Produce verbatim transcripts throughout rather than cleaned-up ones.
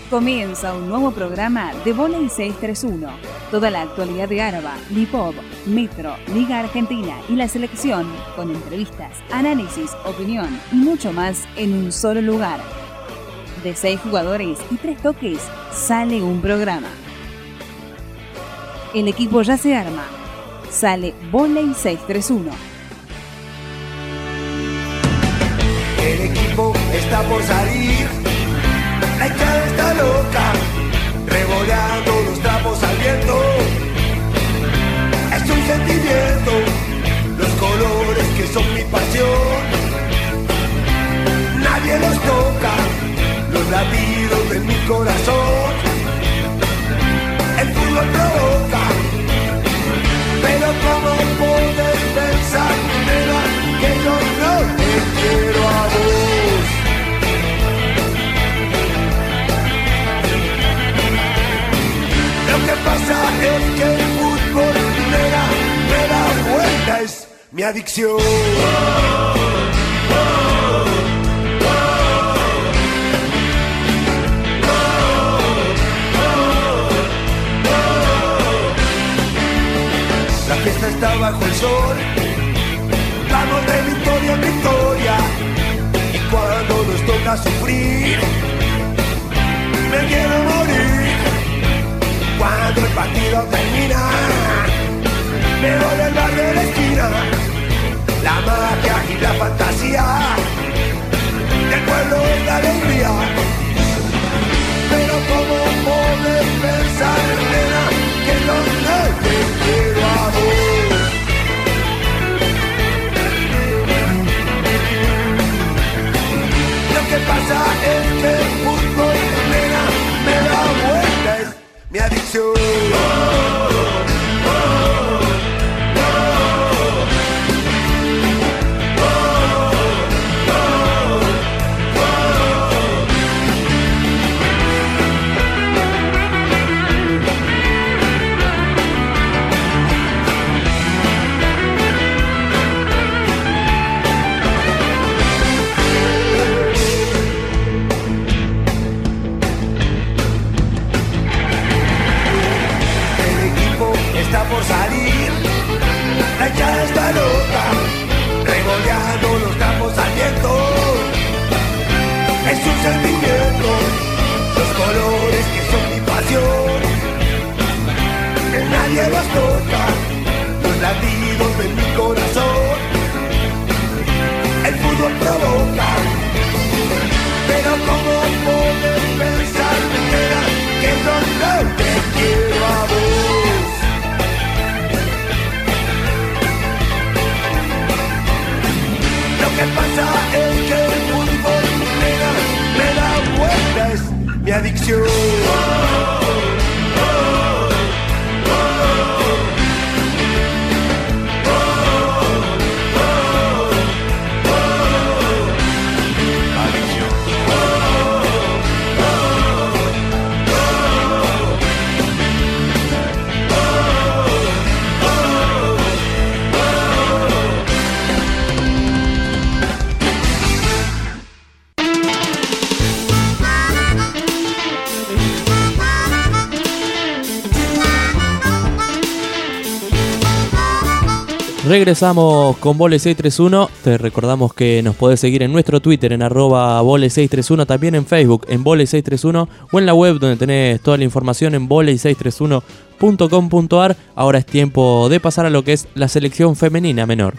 Comienza un nuevo programa de Voley seiscientos treinta y uno. Toda la actualidad de Garba, Lipop, Metro, Liga Argentina y la selección, con entrevistas, análisis, opinión y mucho más en un solo lugar. De seis jugadores y tres toques, sale un programa. El equipo ya se arma. Sale Voley seiscientos treinta y uno. El equipo está por salir. La hinchada está loca, revoleando los trapos al viento. Es un sentimiento, los colores que son mi pasión. Nadie los toca, los latidos de mi corazón. El fútbol provoca, pero ¿cómo puedes pensar, nena, que yo no te quiero a vos? Lo que pasa es que el fútbol, nena, me da vuelta, es mi adicción. Oh, oh, La fiesta está bajo el sol, vamos de victoria en victoria, y cuando nos toca sufrir, me quiero morir. Cuando el partido termina, me voy al bar de la esquina, la magia y la fantasía del pueblo es la alegría. Pero ¿cómo puedes pensar, nena, que yo no te quiero a vos? Lo que pasa es que el fútbol, nena, me da vuelta, es mi adicción. Oh, oh, oh. Está por salir, la hinchada está loca, revoleando los campos al viento. Es un sentimiento, los colores que son mi pasión. Que nadie los toca, los latidos de mi corazón. El fútbol provoca, pero ¿cómo puedes pensar, nena, que yo no te quiero a vos? Lo que pasa es que el fútbol, nena, me da vuelta, es mi adicción. Oh, oh, oh, adicción. Regresamos con Voley seiscientos treinta y uno. Te recordamos que nos podés seguir en nuestro Twitter en arroba Voley seiscientos treinta y uno, también en Facebook en Voley seiscientos treinta y uno o en la web donde tenés toda la información en voley seiscientos treinta y uno punto com punto ar. Ahora es tiempo de pasar a lo que es la selección femenina menor.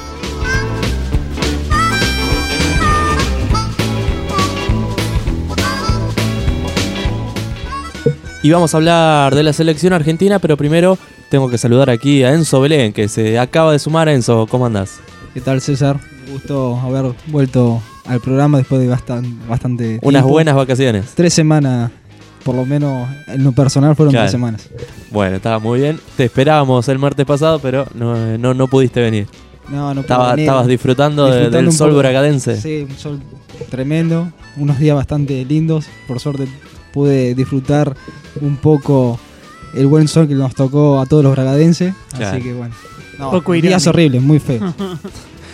Y vamos a hablar de la selección argentina, pero primero tengo que saludar aquí a Enzo Belén, que se acaba de sumar. Enzo, ¿cómo andás? ¿Qué tal, César? Un gusto haber vuelto al programa después de bastante, bastante tiempo. Unas buenas vacaciones. Tres semanas, por lo menos en lo personal fueron claro. tres semanas. Bueno, estaba muy bien. Te esperábamos el martes pasado, pero no, no, no pudiste venir. No, no Estaba, venir. Estabas disfrutando, disfrutando de, del sol poco, bragadense. Sí, un sol tremendo, unos días bastante lindos. Por suerte pude disfrutar un poco el buen sol que nos tocó a todos los bragadenses. Claro. Así que bueno, no, días horribles, muy feos.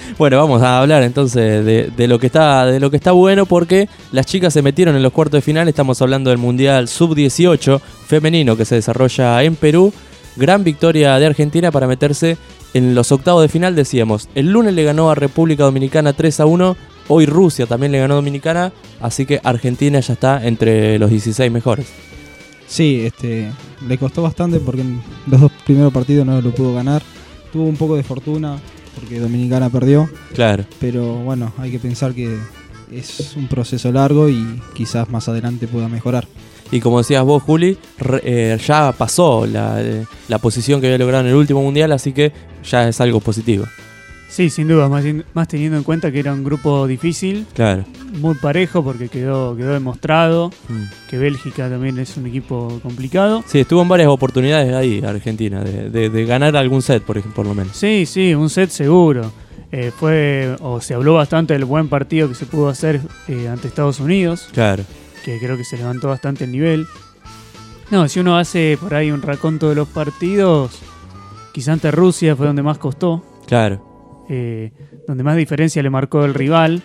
Bueno, vamos a hablar entonces de, de lo que está de lo que está bueno, porque las chicas se metieron en los cuartos de final. Estamos hablando del Mundial sub dieciocho femenino que se desarrolla en Perú. Gran victoria de Argentina para meterse en los octavos de final, decíamos. El lunes le ganó a República Dominicana tres a uno. Hoy Rusia también le ganó a Dominicana. Así que Argentina ya está entre los dieciséis mejores. Sí, este, le costó bastante porque en los dos primeros partidos no lo pudo ganar. Tuvo un poco de fortuna porque Dominicana perdió. Claro. Pero bueno, hay que pensar que es un proceso largo y quizás más adelante pueda mejorar. Y como decías vos, Juli, re, eh, ya pasó la, eh, la posición que había logrado en el último mundial, así que ya es algo positivo. Sí, sin duda, más, más teniendo en cuenta que era un grupo difícil, claro, muy parejo porque quedó, quedó demostrado mm. que Bélgica también es un equipo complicado. Sí, estuvo en varias oportunidades ahí Argentina, de, de, de ganar algún set, por ejemplo, por lo menos. Sí, sí, un set seguro. Eh, fue, o se habló bastante del buen partido que se pudo hacer eh, ante Estados Unidos. Claro. Que creo que se levantó bastante el nivel. No, si uno hace por ahí un raconto de los partidos, quizá ante Rusia fue donde más costó. Claro. Eh, donde más diferencia le marcó el rival.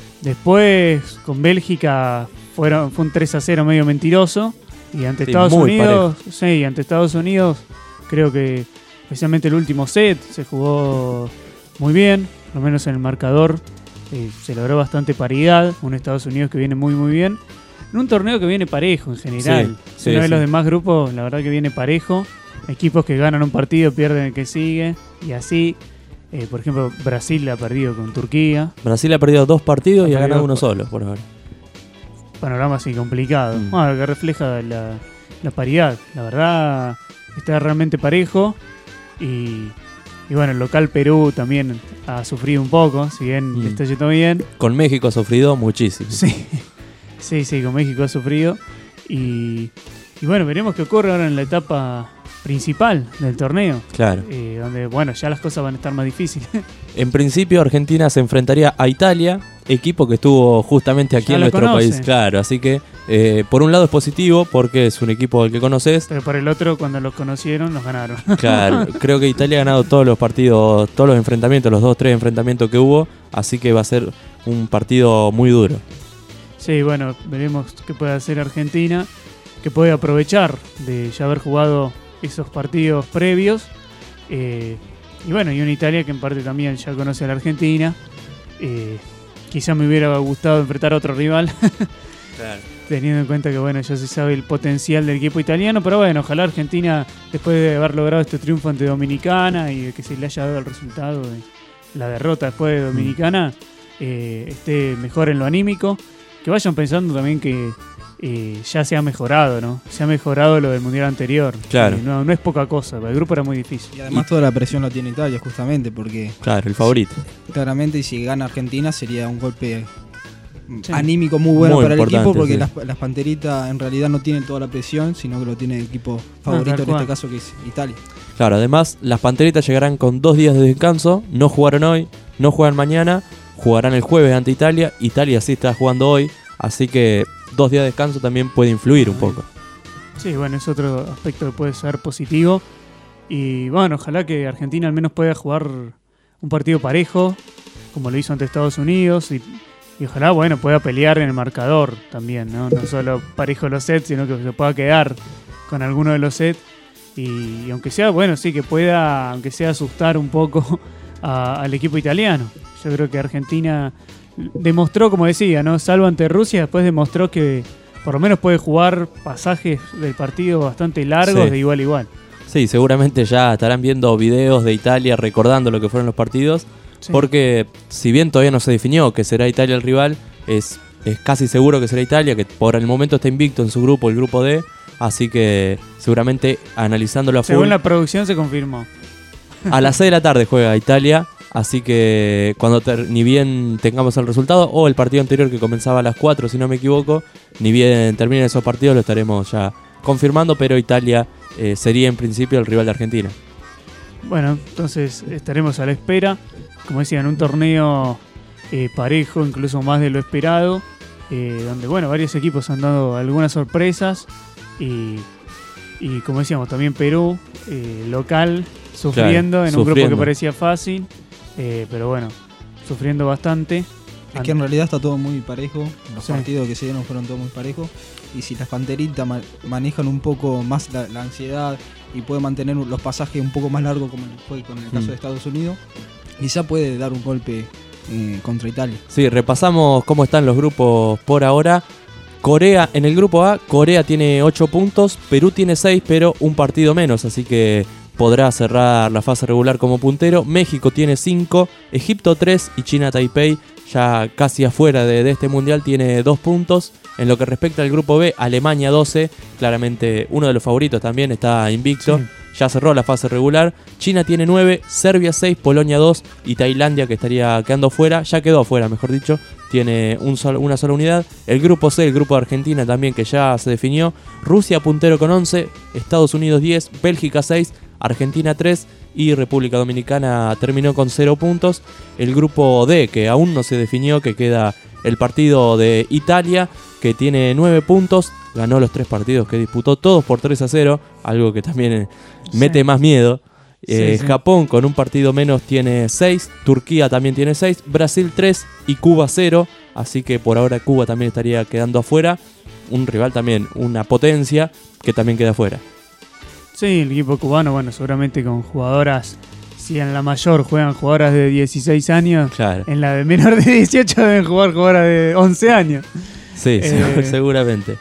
Después con Bélgica fueron, fue un tres a cero medio mentiroso. Y ante sí, Estados Unidos, parejo. sí, ante Estados Unidos, creo que especialmente el último set se jugó muy bien, por lo menos en el marcador. Eh, se logró bastante paridad. Un Estados Unidos que viene muy muy bien. En un torneo que viene parejo en general. Sí, si sí, uno ve sí. los demás grupos, la verdad que viene parejo. Equipos que ganan un partido pierden el que sigue. Y así, eh, por ejemplo, Brasil ha perdido con Turquía. Brasil ha perdido dos partidos Ha y ha perdido ganado uno por- solo, por ahora. Panorama así complicado. Mm. Bueno, que refleja la, la paridad. La verdad, está realmente parejo. Y, y bueno, el local Perú también ha sufrido un poco, si bien Mm. le está yendo bien. Con México ha sufrido muchísimo. Sí, sí, sí, con México ha sufrido. Y, y bueno, veremos qué ocurre ahora en la etapa principal del torneo. Claro. eh, donde, bueno, ya las cosas van a estar más difíciles. En principio Argentina se enfrentaría a Italia, equipo que estuvo justamente aquí Ya en lo nuestro conoce. país. Claro, así que eh, por un lado es positivo porque es un equipo al que conoces. Pero por el otro, cuando los conocieron, los ganaron. Claro, creo que Italia ha ganado todos los partidos, todos los enfrentamientos, los dos, tres enfrentamientos que hubo, así que va a ser un partido muy duro. Sí, bueno, veremos qué puede hacer Argentina, que puede aprovechar de ya haber jugado esos partidos previos. Eh, y bueno, y una Italia que en parte también ya conoce a la Argentina. Eh, quizá me hubiera gustado enfrentar a otro rival, Claro. teniendo en cuenta que bueno, ya se sabe el potencial del equipo italiano, pero bueno, ojalá Argentina, después de haber logrado este triunfo ante Dominicana y de que se le haya dado el resultado de la derrota después de Dominicana, eh, esté mejor en lo anímico, que vayan pensando también que eh, ya se ha mejorado, ¿no? Se ha mejorado lo del Mundial anterior. Claro. Eh, no, no es poca cosa, el grupo era muy difícil. Y además toda la presión la tiene Italia justamente porque Claro, el favorito. claramente si gana Argentina sería un golpe Sí. anímico muy bueno Muy para el equipo importante, porque sí. las, las Panteritas en realidad no tienen toda la presión, sino que lo tiene el equipo favorito tal en cual. este caso que es Italia. Claro, además las Panteritas llegarán con dos días de descanso, no jugaron hoy, no juegan mañana, jugarán el jueves ante Italia, Italia sí está jugando hoy, así que dos días de descanso también puede influir un poco. Sí, bueno, es otro aspecto que puede ser positivo. Y bueno, ojalá que Argentina al menos pueda jugar un partido parejo, como lo hizo ante Estados Unidos. Y, y ojalá, bueno, pueda pelear en el marcador también, ¿no? No solo parejo los sets, sino que se pueda quedar con alguno de los sets. Y, y aunque sea, bueno, sí, que pueda, aunque sea asustar un poco a- al equipo italiano. Yo creo que Argentina demostró, como decía, ¿no? Salvo ante Rusia, después demostró que por lo menos puede jugar pasajes del partido bastante largos Sí. de igual a igual. Sí, seguramente ya estarán viendo videos de Italia recordando lo que fueron los partidos, Sí. porque si bien todavía no se definió que será Italia el rival, es, es casi seguro que será Italia, que por el momento está invicto en su grupo, el grupo D, así que seguramente analizándolo a full, Según la producción se confirmó. a las seis de la tarde juega Italia, así que cuando ter- ni bien tengamos el resultado, o el partido anterior que comenzaba a las cuatro si no me equivoco, ni bien terminen esos partidos lo estaremos ya confirmando, pero Italia eh, sería en principio el rival de Argentina. Bueno, entonces estaremos a la espera. Como decía, en un torneo eh, parejo, incluso más de lo esperado, eh, donde bueno, varios equipos han dado algunas sorpresas y, y como decíamos, también Perú, eh, local, sufriendo Claro, en un grupo sufriendo. que parecía fácil, eh, pero bueno, sufriendo bastante. Es que en realidad está todo muy parejo, los Sí. partidos que se dieron fueron todos muy parejos, y si las panteritas ma- manejan un poco más la, la ansiedad y pueden mantener los pasajes un poco más largos como fue con el caso Mm. de Estados Unidos, quizá puede dar un golpe eh, contra Italia. Sí, repasamos cómo están los grupos por ahora. Corea, en el grupo A, Corea tiene ocho puntos, Perú tiene seis, pero un partido menos, así que podrá cerrar la fase regular como puntero. México tiene cinco, Egipto tres y China Taipei, ya casi afuera de, de este mundial, tiene dos puntos. En lo que respecta al grupo B, Alemania doce, claramente uno de los favoritos también, está invicto. Sí. Ya cerró la fase regular. China tiene nueve, Serbia seis, Polonia dos y Tailandia, que estaría quedando fuera, ya quedó afuera, mejor dicho, tiene un sol- una sola unidad. El grupo C, el grupo de Argentina también, que ya se definió. Rusia puntero con once, Estados Unidos diez, Bélgica seis, Argentina tres y República Dominicana terminó con cero puntos. El grupo D, que aún no se definió, que queda el partido de Italia, que tiene nueve puntos, ganó los tres partidos que disputó, todos por tres a cero, algo que también eh, mete Sí. más miedo. Eh, Sí, sí. Japón con un partido menos tiene seis, Turquía también tiene seis, Brasil tres y Cuba cero, así que por ahora Cuba también estaría quedando afuera. Un rival también, una potencia, que también queda afuera. Sí, el equipo cubano, bueno, seguramente con jugadoras, si en la mayor juegan jugadoras de dieciséis años, Claro, en la de menor de dieciocho deben jugar jugadoras de once años. sí, eh, seguramente.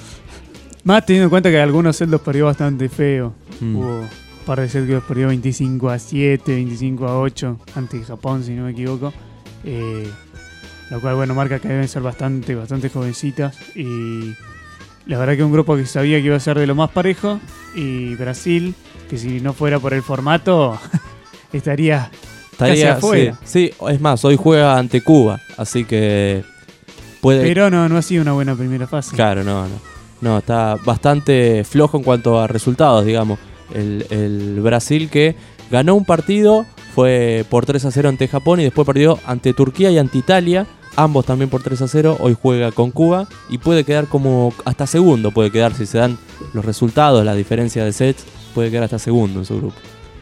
Más teniendo en cuenta que algunos set los perdió bastante feo. Mm. Hubo un par de sets que los perdió veinticinco a siete, veinticinco a ocho ante Japón, si no me equivoco. Eh, lo cual, bueno, marca que deben ser bastante, bastante jovencitas. Y la verdad que un grupo que sabía que iba a ser de lo más parejo. Y Brasil, que si no fuera por el formato, estaría casi Estaría, afuera. sí, sí, es más, hoy juega ante Cuba, así que puede... Pero no, no ha sido una buena primera fase. Claro, no, no. No, está bastante flojo en cuanto a resultados, digamos. El, el Brasil, que ganó un partido, fue por tres a cero ante Japón y después perdió ante Turquía y ante Italia, ambos también por tres a cero. Hoy juega con Cuba y puede quedar como hasta segundo, puede quedar si se dan los resultados, la diferencia de sets, puede quedar hasta segundo en su grupo.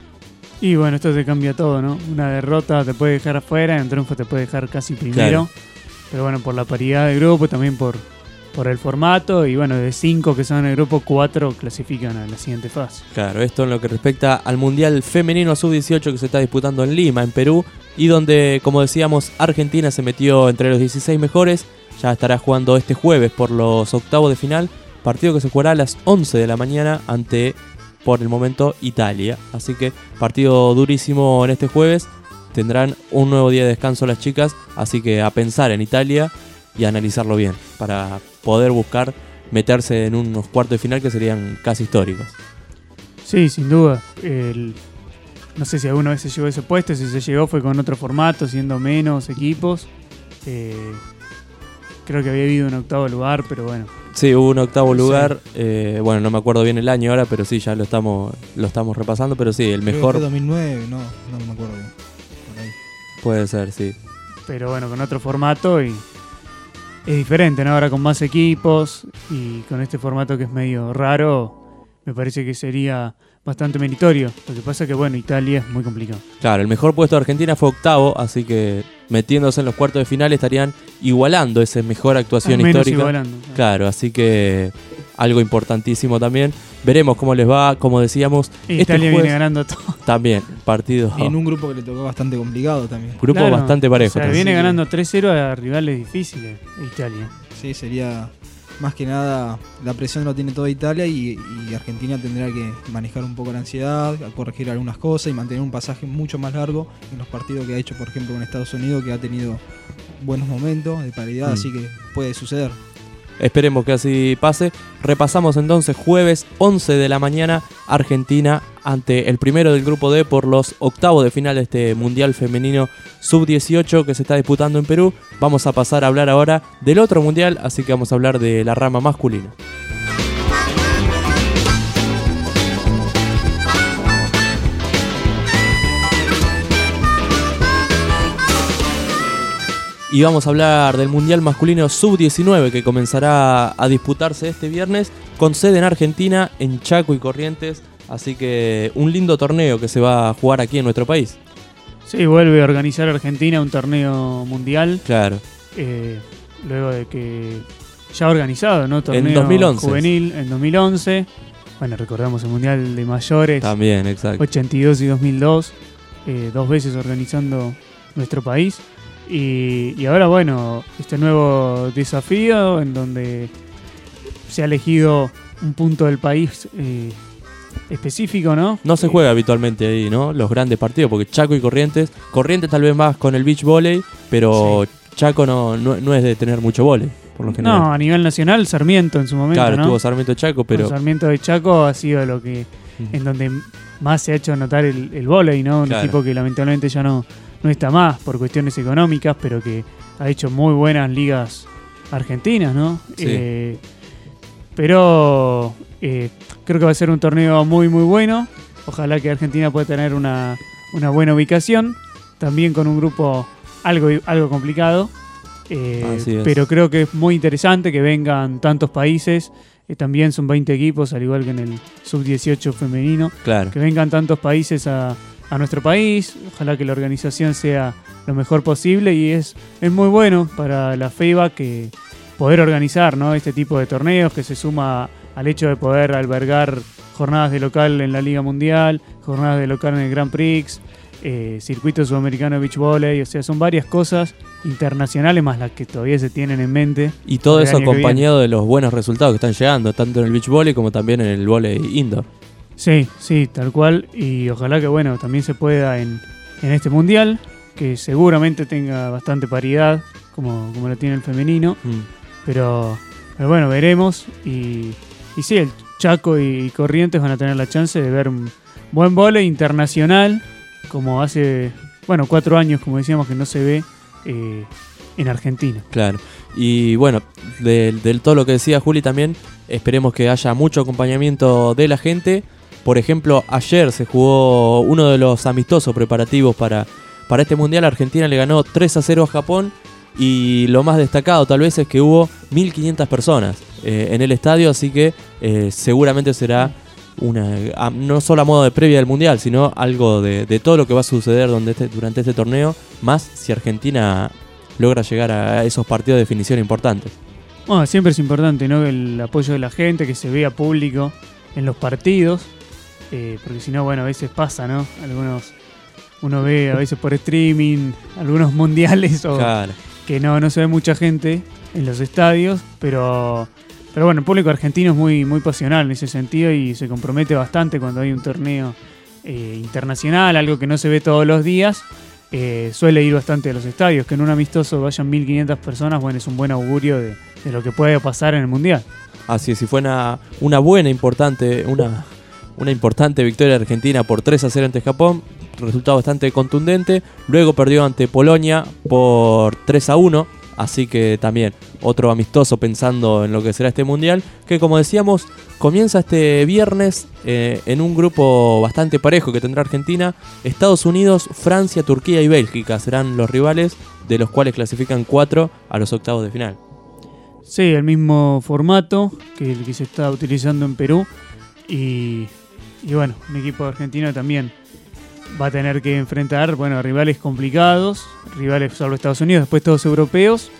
Y bueno, esto te cambia todo, ¿no? Una derrota te puede dejar afuera, un triunfo te puede dejar casi primero. Claro. Pero bueno, por la paridad de grupo, también por, por el formato. Y bueno, de cinco que son en el grupo, cuatro clasifican a la siguiente fase. Claro, esto en lo que respecta al Mundial Femenino sub dieciocho que se está disputando en Lima, en Perú, y donde, como decíamos, Argentina se metió entre los dieciséis mejores. Ya estará jugando este jueves por los octavos de final, partido que se jugará a las once de la mañana ante, por el momento, Italia. Así que partido durísimo en este jueves. Tendrán un nuevo día de descanso las chicas, así que a pensar en Italia y a analizarlo bien para poder buscar meterse en unos cuartos de final que serían casi históricos. Sí, sin duda. El- no sé si alguna vez se llegó a ese puesto. Si se llegó fue con otro formato, siendo menos equipos. Eh, creo que había habido un octavo lugar, pero bueno. Sí, hubo un octavo Sí. lugar, eh, bueno, no me acuerdo bien el año ahora, pero sí, ya lo estamos lo estamos repasando, pero sí, el Creo que mejor fue dos mil nueve, no, no me acuerdo bien. Por ahí. puede ser, sí. Pero bueno, con otro formato y es diferente, ¿no? Ahora con más equipos y con este formato que es medio raro, me parece que sería bastante meritorio. Lo que pasa que, bueno, Italia es muy complicado. Claro, el mejor puesto de Argentina fue octavo, así que metiéndose en los cuartos de final estarían igualando esa mejor actuación Al menos histórica. igualando. Claro, así que algo importantísimo también. Veremos cómo les va, como decíamos, Y este Italia jueves viene ganando todo. también, partido, Y en un grupo que le tocó bastante complicado también. grupo Claro, bastante parejo. O sea, también. viene Sí. ganando tres cero a rivales difíciles, Italia. Sí, sería más que nada, la presión lo tiene toda Italia y, y Argentina tendrá que manejar un poco la ansiedad, a corregir algunas cosas y mantener un pasaje mucho más largo en los partidos que ha hecho, por ejemplo, con Estados Unidos, que ha tenido buenos momentos de paridad, Mm. así que puede suceder. Esperemos que así pase. Repasamos entonces jueves once de la mañana, Argentina ante el primero del grupo D por los octavos de final de este Mundial Femenino sub dieciocho que se está disputando en Perú. Vamos a pasar a hablar ahora del otro Mundial, así que vamos a hablar de la rama masculina. Y vamos a hablar del Mundial Masculino sub diecinueve que comenzará a disputarse este viernes con sede en Argentina, en Chaco y Corrientes. Así que un lindo torneo que se va a jugar aquí en nuestro país. Sí, vuelve a organizar Argentina un torneo mundial. Claro. Eh, luego de que ya ha organizado, ¿no? Torneo En dos mil once. juvenil en dos mil once. Bueno, recordamos el Mundial de Mayores. También, exacto. ochenta y dos y dos mil dos. Eh, dos veces organizando nuestro país. Y, y ahora, bueno, este nuevo desafío en donde se ha elegido un punto del país eh, específico, ¿no? No se juega habitualmente ahí, ¿no? Los grandes partidos, porque Chaco y Corrientes, Corrientes tal vez más con el beach volley, pero sí. Chaco no, no, no es de tener mucho volley, por lo general. No, a nivel nacional, Sarmiento en su momento, claro, ¿no? tuvo Sarmiento Chaco, pero... Con Sarmiento de Chaco ha sido lo que, mm. en donde más se ha hecho notar el, el volley, ¿no? Un claro. equipo que lamentablemente ya no, no está más por cuestiones económicas, pero que ha hecho muy buenas ligas argentinas, ¿no? Sí. Eh, pero eh, creo que va a ser un torneo muy muy bueno. Ojalá que Argentina pueda tener una, una buena ubicación, también con un grupo algo, algo complicado, eh, pero creo que es muy interesante que vengan tantos países. Eh, también son veinte equipos, al igual que en el sub dieciocho femenino, claro. que vengan tantos países a, a nuestro país. Ojalá que la organización sea lo mejor posible, y es, es muy bueno para la FIBA que poder organizar, ¿no? Este tipo de torneos, que se suma al hecho de poder albergar jornadas de local en la Liga Mundial, jornadas de local en el Grand Prix, eh, circuito sudamericano de beach volley. O sea, son varias cosas internacionales más las que todavía se tienen en mente. Y todo eso acompañado de los buenos resultados que están llegando, tanto en el beach volley como también en el volley indoor. Sí, sí, tal cual. Y ojalá que, bueno, también se pueda en, en este mundial, que seguramente tenga bastante paridad, como, como lo tiene el femenino. Mm. Pero, pero bueno, veremos. Y, y sí, el Chaco y Corrientes van a tener la chance de ver un buen vóley internacional, como hace, bueno, cuatro años, como decíamos, que no se ve eh, en Argentina. Claro. Y bueno, de, de todo lo que decía Juli también, esperemos que haya mucho acompañamiento de la gente. Por ejemplo, ayer se jugó uno de los amistosos preparativos para, para este mundial. Argentina le ganó tres a cero a Japón. Y lo más destacado tal vez es que hubo mil quinientas personas eh, en el estadio, así que eh, seguramente será una a, no solo a modo de previa del Mundial, sino algo de, de todo lo que va a suceder donde este, durante este torneo, más si Argentina logra llegar a esos partidos de definición importantes. Bueno, siempre es importante, ¿no? El apoyo de la gente, que se vea público en los partidos, eh, porque si no, bueno, a veces pasa, ¿no? Algunos, uno ve a veces por streaming algunos mundiales o... Claro. que no, no se ve mucha gente en los estadios, pero, pero bueno, el público argentino es muy, muy pasional en ese sentido y se compromete bastante cuando hay un torneo eh, internacional, algo que no se ve todos los días. Eh, suele ir bastante a los estadios, que en un amistoso vayan mil quinientas personas, bueno, es un buen augurio de, de lo que puede pasar en el Mundial. Así es, y fue una, una buena, importante, una, una importante victoria de Argentina por tres a cero ante Japón. Resultado bastante contundente. Luego perdió ante Polonia por tres a uno, así que también otro amistoso pensando en lo que será este mundial, que como decíamos comienza este viernes eh, en un grupo bastante parejo que tendrá Argentina. Estados Unidos, Francia, Turquía y Bélgica serán los rivales, de los cuales clasifican cuatro a los octavos de final. Sí, el mismo formato que el que se está utilizando en Perú, y, y bueno, un equipo argentino también va a tener que enfrentar, bueno, rivales complicados, rivales solo Estados Unidos, después todos europeos.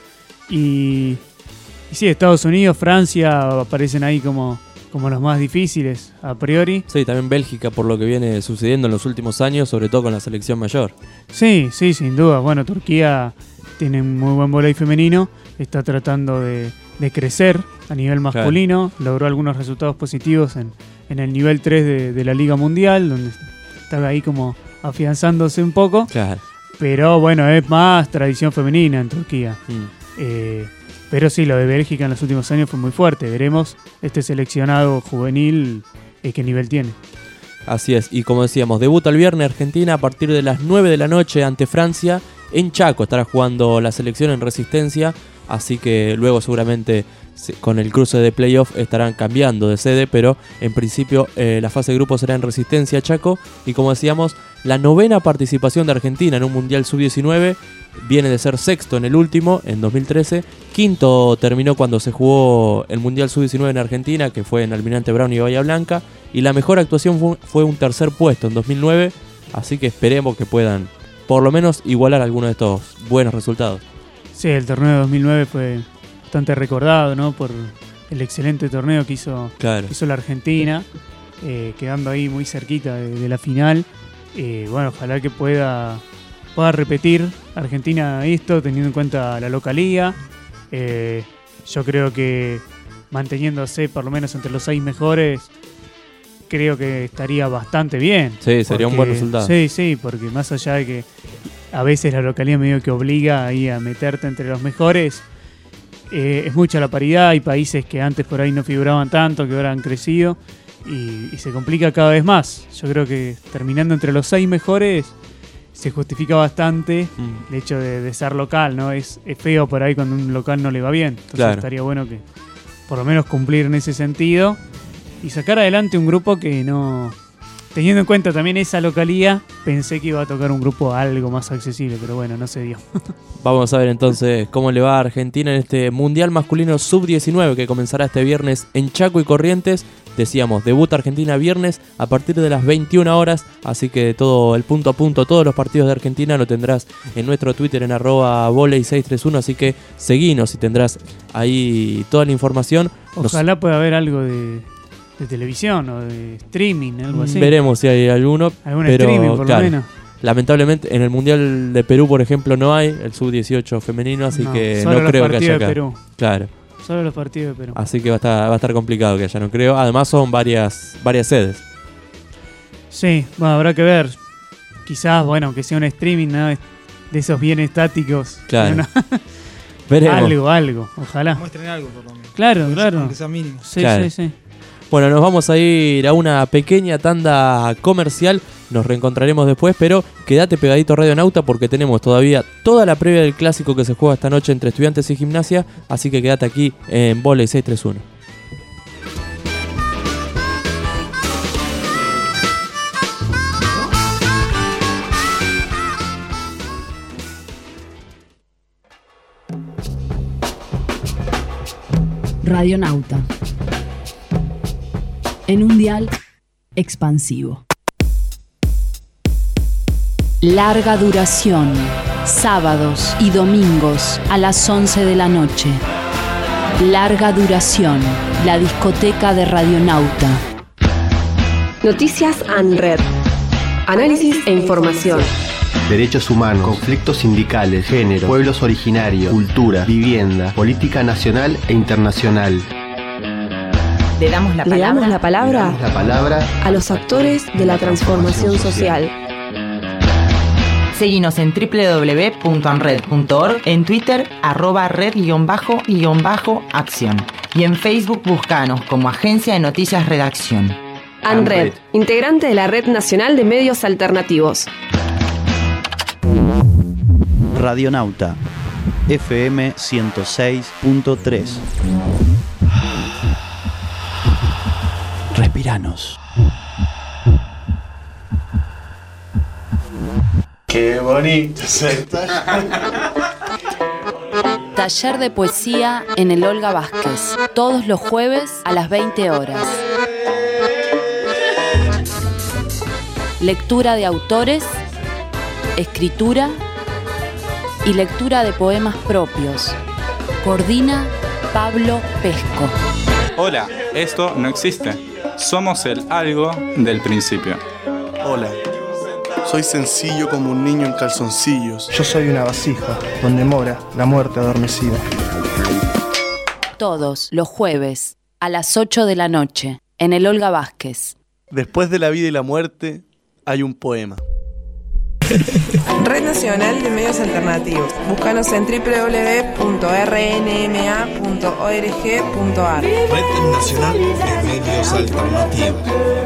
Y, y sí, Estados Unidos, Francia aparecen ahí como, como los más difíciles a priori. Sí, también Bélgica por lo que viene sucediendo en los últimos años, sobre todo con la selección mayor. Sí, sí, sin duda. Bueno, Turquía tiene un muy buen vóley femenino, está tratando de, de crecer a nivel masculino, claro. Logró algunos resultados positivos en, en el nivel tres de, de la Liga Mundial, donde estaba ahí como afianzándose un poco. Claro. Pero bueno, es más tradición femenina en Turquía. Mm. Eh, pero sí, lo de Bélgica en los últimos años fue muy fuerte. Veremos este seleccionado juvenil eh, qué nivel tiene. Así es, y como decíamos, debuta el viernes Argentina a partir de las nueve de la noche ante Francia. En Chaco estará jugando la selección en Resistencia, así que luego seguramente con el cruce de playoff estarán cambiando de sede, pero en principio eh, la fase de grupo será en Resistencia Chaco. Y como decíamos, la novena participación de Argentina en un Mundial sub diecinueve, viene de ser sexto en el último, en dos mil trece, quinto terminó cuando se jugó el Mundial sub diecinueve en Argentina, que fue en Almirante Brown y Bahía Blanca, y la mejor actuación fue, fue un tercer puesto en dos mil nueve, así que esperemos que puedan por lo menos igualar alguno de estos buenos resultados. Sí, el torneo de dos mil nueve fue bastante recordado, ¿no? Por el excelente torneo que hizo, Claro. que hizo la Argentina, eh, quedando ahí muy cerquita de, de la final. Eh, bueno, ojalá que pueda, pueda repetir Argentina esto, teniendo en cuenta la localía. Eh, yo creo que manteniéndose por lo menos entre los seis mejores, creo que estaría bastante bien. Sí, sería un buen resultado. Sí, sí, porque más allá de que a veces la localidad medio que obliga ahí a meterte entre los mejores, eh, es mucha la paridad. Hay países que antes por ahí no figuraban tanto, que ahora han crecido y, y se complica cada vez más. Yo creo que terminando entre los seis mejores se justifica bastante Mm. el hecho de, de ser local, ¿no? Es, es feo por ahí cuando un local no le va bien. Entonces Claro. estaría bueno que por lo menos cumplir en ese sentido y sacar adelante un grupo que no... Teniendo en cuenta también esa localía, pensé que iba a tocar un grupo algo más accesible, pero bueno, no se dio. Vamos a ver entonces cómo le va a Argentina en este Mundial Masculino sub diecinueve que comenzará este viernes en Chaco y Corrientes. Decíamos, debuta Argentina viernes a partir de las veintiuna horas, así que todo el punto a punto, todos los partidos de Argentina lo tendrás en nuestro Twitter en arroba voley seiscientos treinta y uno, así que seguinos y tendrás ahí toda la información. Nos- Ojalá pueda haber algo de, de televisión o de streaming, algo así. Veremos si hay alguno, Algún pero streaming por claro, lo menos. lamentablemente en el Mundial de Perú, por ejemplo, no hay el sub dieciocho femenino, así No, que solo no los creo que partidos haya de acá. Perú. Claro. Solo los partidos de Perú. Así que va a estar, va a estar complicado que haya, no creo. Además son varias, varias sedes. Sí, bueno, habrá que ver. Quizás, bueno, aunque sea un streaming, ¿no? De esos bien estáticos. Claro. Una- Veremos. algo, algo. Ojalá. Muestren algo por lo menos. Claro, Aunque sea- claro. Aunque sea mínimo. Sí, Claro. sí, sí. Bueno, nos vamos a ir a una pequeña tanda comercial. Nos reencontraremos después, pero quédate pegadito Radionauta porque tenemos todavía toda la previa del clásico que se juega esta noche entre Estudiantes y Gimnasia. Así que quédate aquí en Voley seiscientos treinta y uno. Radionauta. En un dial expansivo. Larga duración. Sábados y domingos a las once de la noche. Larga duración. La discoteca de Radionauta. Noticias ANRED. Análisis e información. Derechos humanos, conflictos sindicales, género, pueblos originarios, cultura, vivienda, política nacional e internacional. Le damos la Le palabra, damos la palabra Damos la palabra a los actores de la transformación social. Seguinos en doble u doble u doble u punto anred punto org, en Twitter, arroba red-acción. Y en Facebook buscanos como Agencia de Noticias Redacción. ANRED, integrante de la Red Nacional de Medios Alternativos. Radionauta, F M ciento seis punto tres. Respiranos. Qué bonito se Taller de poesía en el Olga Vázquez. Todos los jueves a las veinte horas. Lectura de autores, escritura y lectura de poemas propios. Coordina Pablo Pesco. Hola, esto no existe. Somos el algo del principio. Hola, soy sencillo como un niño en calzoncillos. Yo soy una vasija donde mora la muerte adormecida. Todos los jueves a las ocho de la noche en el Olga Vázquez. Después de la vida y la muerte hay un poema. Red Nacional de Medios Alternativos. Búscanos en doble u doble u doble u punto r n m a punto org punto a r. Red Nacional de Medios Alternativos.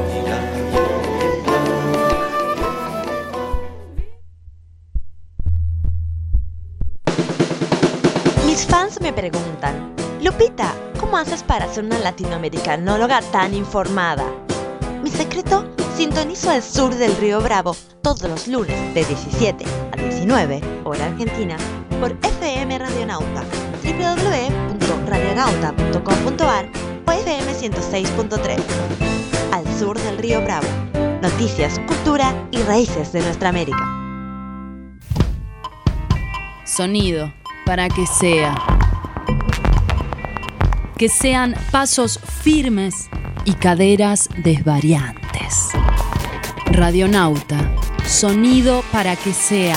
Mis fans me preguntan, Lupita, ¿cómo haces para ser una latinoamericanóloga tan informada? Mi secreto, sintonizo al sur del Río Bravo todos los lunes de diecisiete a diecinueve, hora argentina, por F M Radionauta, doble u doble u doble u punto radionauta punto com punto a r o F M ciento seis punto tres. Al sur del Río Bravo, noticias, cultura y raíces de nuestra América. Sonido, para que sea. Que sean pasos firmes y caderas desvariantes. Radionauta, sonido para que sea.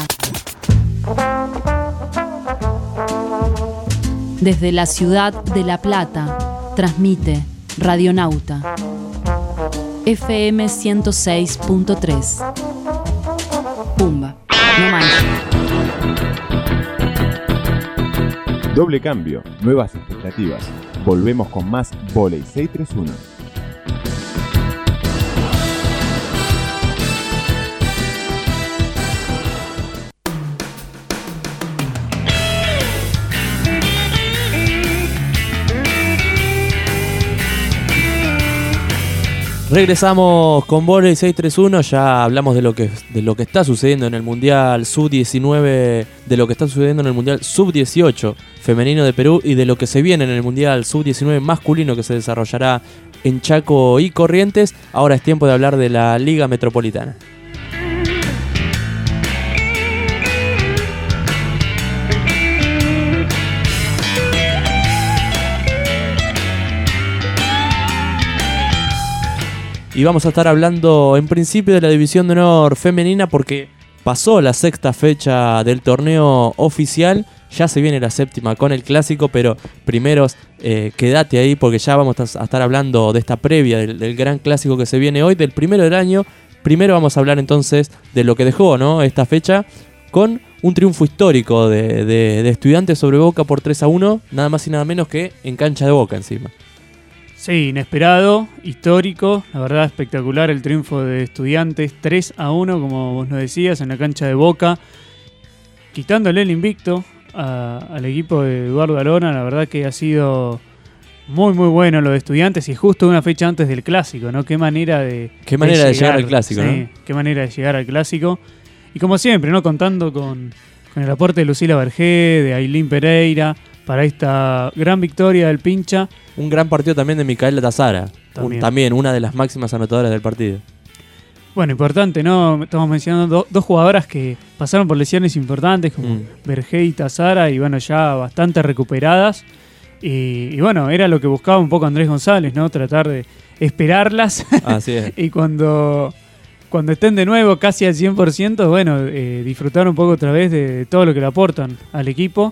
Desde la ciudad de La Plata, transmite Radionauta. F M ciento seis punto tres. Pumba, no más. Doble cambio, nuevas expectativas. Volvemos con más Voley seiscientos treinta y uno. Regresamos con Voley seiscientos treinta y uno, ya hablamos de lo que de lo que está sucediendo en el Mundial sub diecinueve, de lo que está sucediendo en el Mundial sub dieciocho femenino de Perú y de lo que se viene en el Mundial sub diecinueve masculino que se desarrollará en Chaco y Corrientes. Ahora es tiempo de hablar de la Liga Metropolitana. Y vamos a estar hablando en principio de la División de Honor femenina porque pasó la sexta fecha del torneo oficial. Ya se viene la séptima con el clásico, pero primero eh, quédate ahí porque ya vamos a estar hablando de esta previa del, del gran clásico que se viene hoy, del primero del año. Primero vamos a hablar entonces de lo que dejó, ¿no?, esta fecha con un triunfo histórico de, de, de Estudiantes sobre Boca por tres a uno, nada más y nada menos que en cancha de Boca encima. Sí, inesperado, histórico, la verdad espectacular el triunfo de Estudiantes, tres a uno, como vos nos decías, en la cancha de Boca, quitándole el invicto a, al equipo de Eduardo Alona. La verdad que ha sido muy muy bueno lo de Estudiantes y justo una fecha antes del clásico, ¿no? Qué manera de Qué manera de, de llegar, llegar al clásico, sí, ¿no? Qué manera de llegar al clásico. Y como siempre, ¿no? Contando con, con el aporte de Lucila Vergé, de Ailín Pereira, para esta gran victoria del Pincha. Un gran partido también de Micaela Tazara, también. Un, también una de las máximas anotadoras del partido. Bueno, importante, ¿no? Estamos mencionando do, dos jugadoras que pasaron por lesiones importantes, como mm. Vergé y Tazara, y bueno, ya bastante recuperadas. Y, y bueno, era lo que buscaba un poco Andrés González, ¿no? Tratar de esperarlas. Así es. Y cuando, cuando estén de nuevo casi al cien por ciento, bueno, eh, disfrutar un poco otra vez de, de todo lo que le aportan al equipo.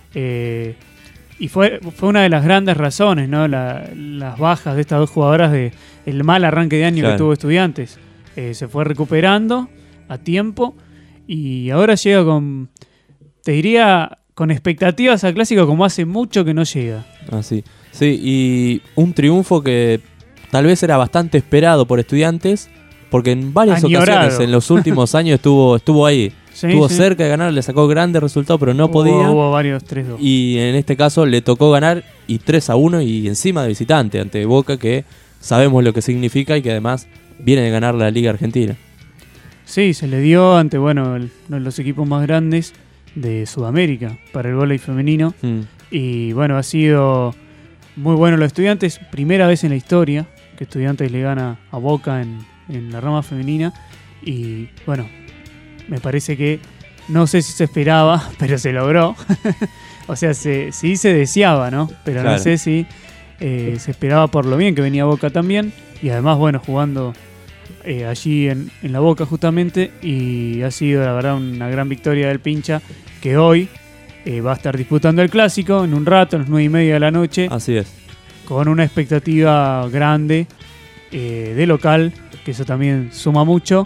Eh, y fue, fue una de las grandes razones, ¿no? La, las bajas de estas dos jugadoras de el mal arranque de año claro. que tuvo Estudiantes. Eh, se fue recuperando a tiempo y ahora llega con, te diría, con expectativas al clásico como hace mucho que no llega. Ah, sí. Sí, y un triunfo que tal vez era bastante esperado por Estudiantes, porque en varias Añorado. ocasiones en los últimos años estuvo, estuvo ahí. Sí, Estuvo sí. cerca de ganar, le sacó grandes resultados, pero no hubo, podía. Hubo varios tres dos. Y en este caso le tocó ganar y tres a uno y encima de visitante ante Boca, que sabemos lo que significa y que además viene de ganar la Liga Argentina. Sí, se le dio ante bueno el, uno de los equipos más grandes de Sudamérica para el vóley femenino. Mm. Y bueno, ha sido muy bueno los Estudiantes. Primera vez en la historia que Estudiantes le gana a Boca en, en la rama femenina. Y bueno, me parece que no sé si se esperaba, pero se logró. O sea, se, sí se deseaba, ¿no? Pero claro. no sé si eh, se esperaba por lo bien que venía Boca también. Y además, bueno, jugando eh, allí en, en la Boca justamente. Y ha sido, la verdad, una gran victoria del Pincha, que hoy eh, va a estar disputando el Clásico en un rato, a las nueve y media de la noche. Así es. Con una expectativa grande eh, de local, que eso también suma mucho.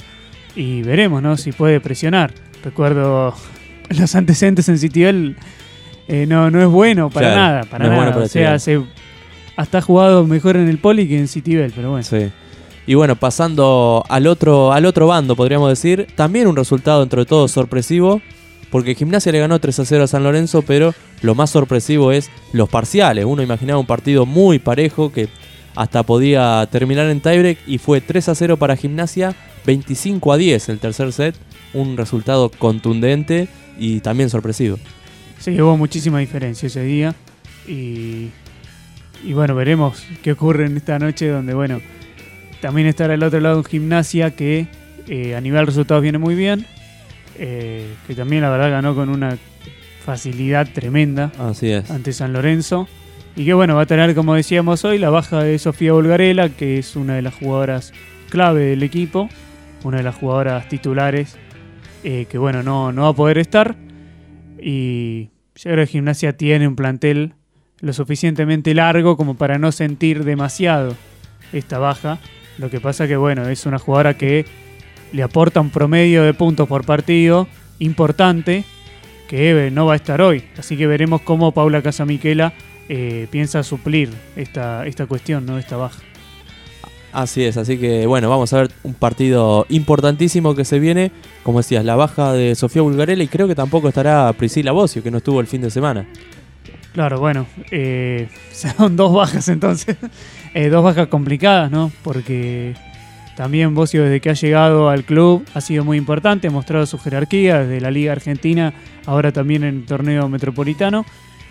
Y veremos, ¿no? Si puede presionar. Recuerdo los antecedentes en Citibel. Eh, no, no es bueno para claro, nada. Para no nada. Es bueno para o sea, se, hasta ha jugado mejor en el Poli que en Citibel, pero bueno. Sí. Y bueno, pasando al otro, al otro bando, podríamos decir, también un resultado dentro de todo sorpresivo, porque Gimnasia le ganó tres a cero a San Lorenzo, pero lo más sorpresivo es los parciales. Uno imaginaba un partido muy parejo que hasta podía terminar en tiebreak y fue tres a cero para Gimnasia, veinticinco a diez el tercer set, un resultado contundente y también sorpresivo. Sí, hubo muchísima diferencia ese día y, y bueno, veremos qué ocurre en esta noche donde, bueno, también estará al otro lado un Gimnasia que eh, a nivel de resultados viene muy bien, eh, que también la verdad ganó con una facilidad tremenda Así es. ante San Lorenzo. Y que bueno, va a tener, como decíamos hoy, la baja de Sofía Bulgarela, que es una de las jugadoras clave del equipo, una de las jugadoras titulares, eh, que bueno, no, no va a poder estar. Y yo creo que Gimnasia tiene un plantel lo suficientemente largo como para no sentir demasiado esta baja. Lo que pasa que bueno, es una jugadora que le aporta un promedio de puntos por partido importante, que no va a estar hoy. Así que veremos cómo Paula Casamichela eh, piensa suplir esta, esta cuestión, ¿no? Esta baja. Así es, así que bueno, vamos a ver un partido importantísimo que se viene. Como decías, la baja de Sofía Bulgarela, y creo que tampoco estará Priscila Bocio, que no estuvo el fin de semana. Claro, bueno, eh, son dos bajas entonces, eh, dos bajas complicadas, ¿no? Porque también Bocio, desde que ha llegado al club, ha sido muy importante, ha mostrado su jerarquía desde la Liga Argentina, ahora también en el torneo metropolitano.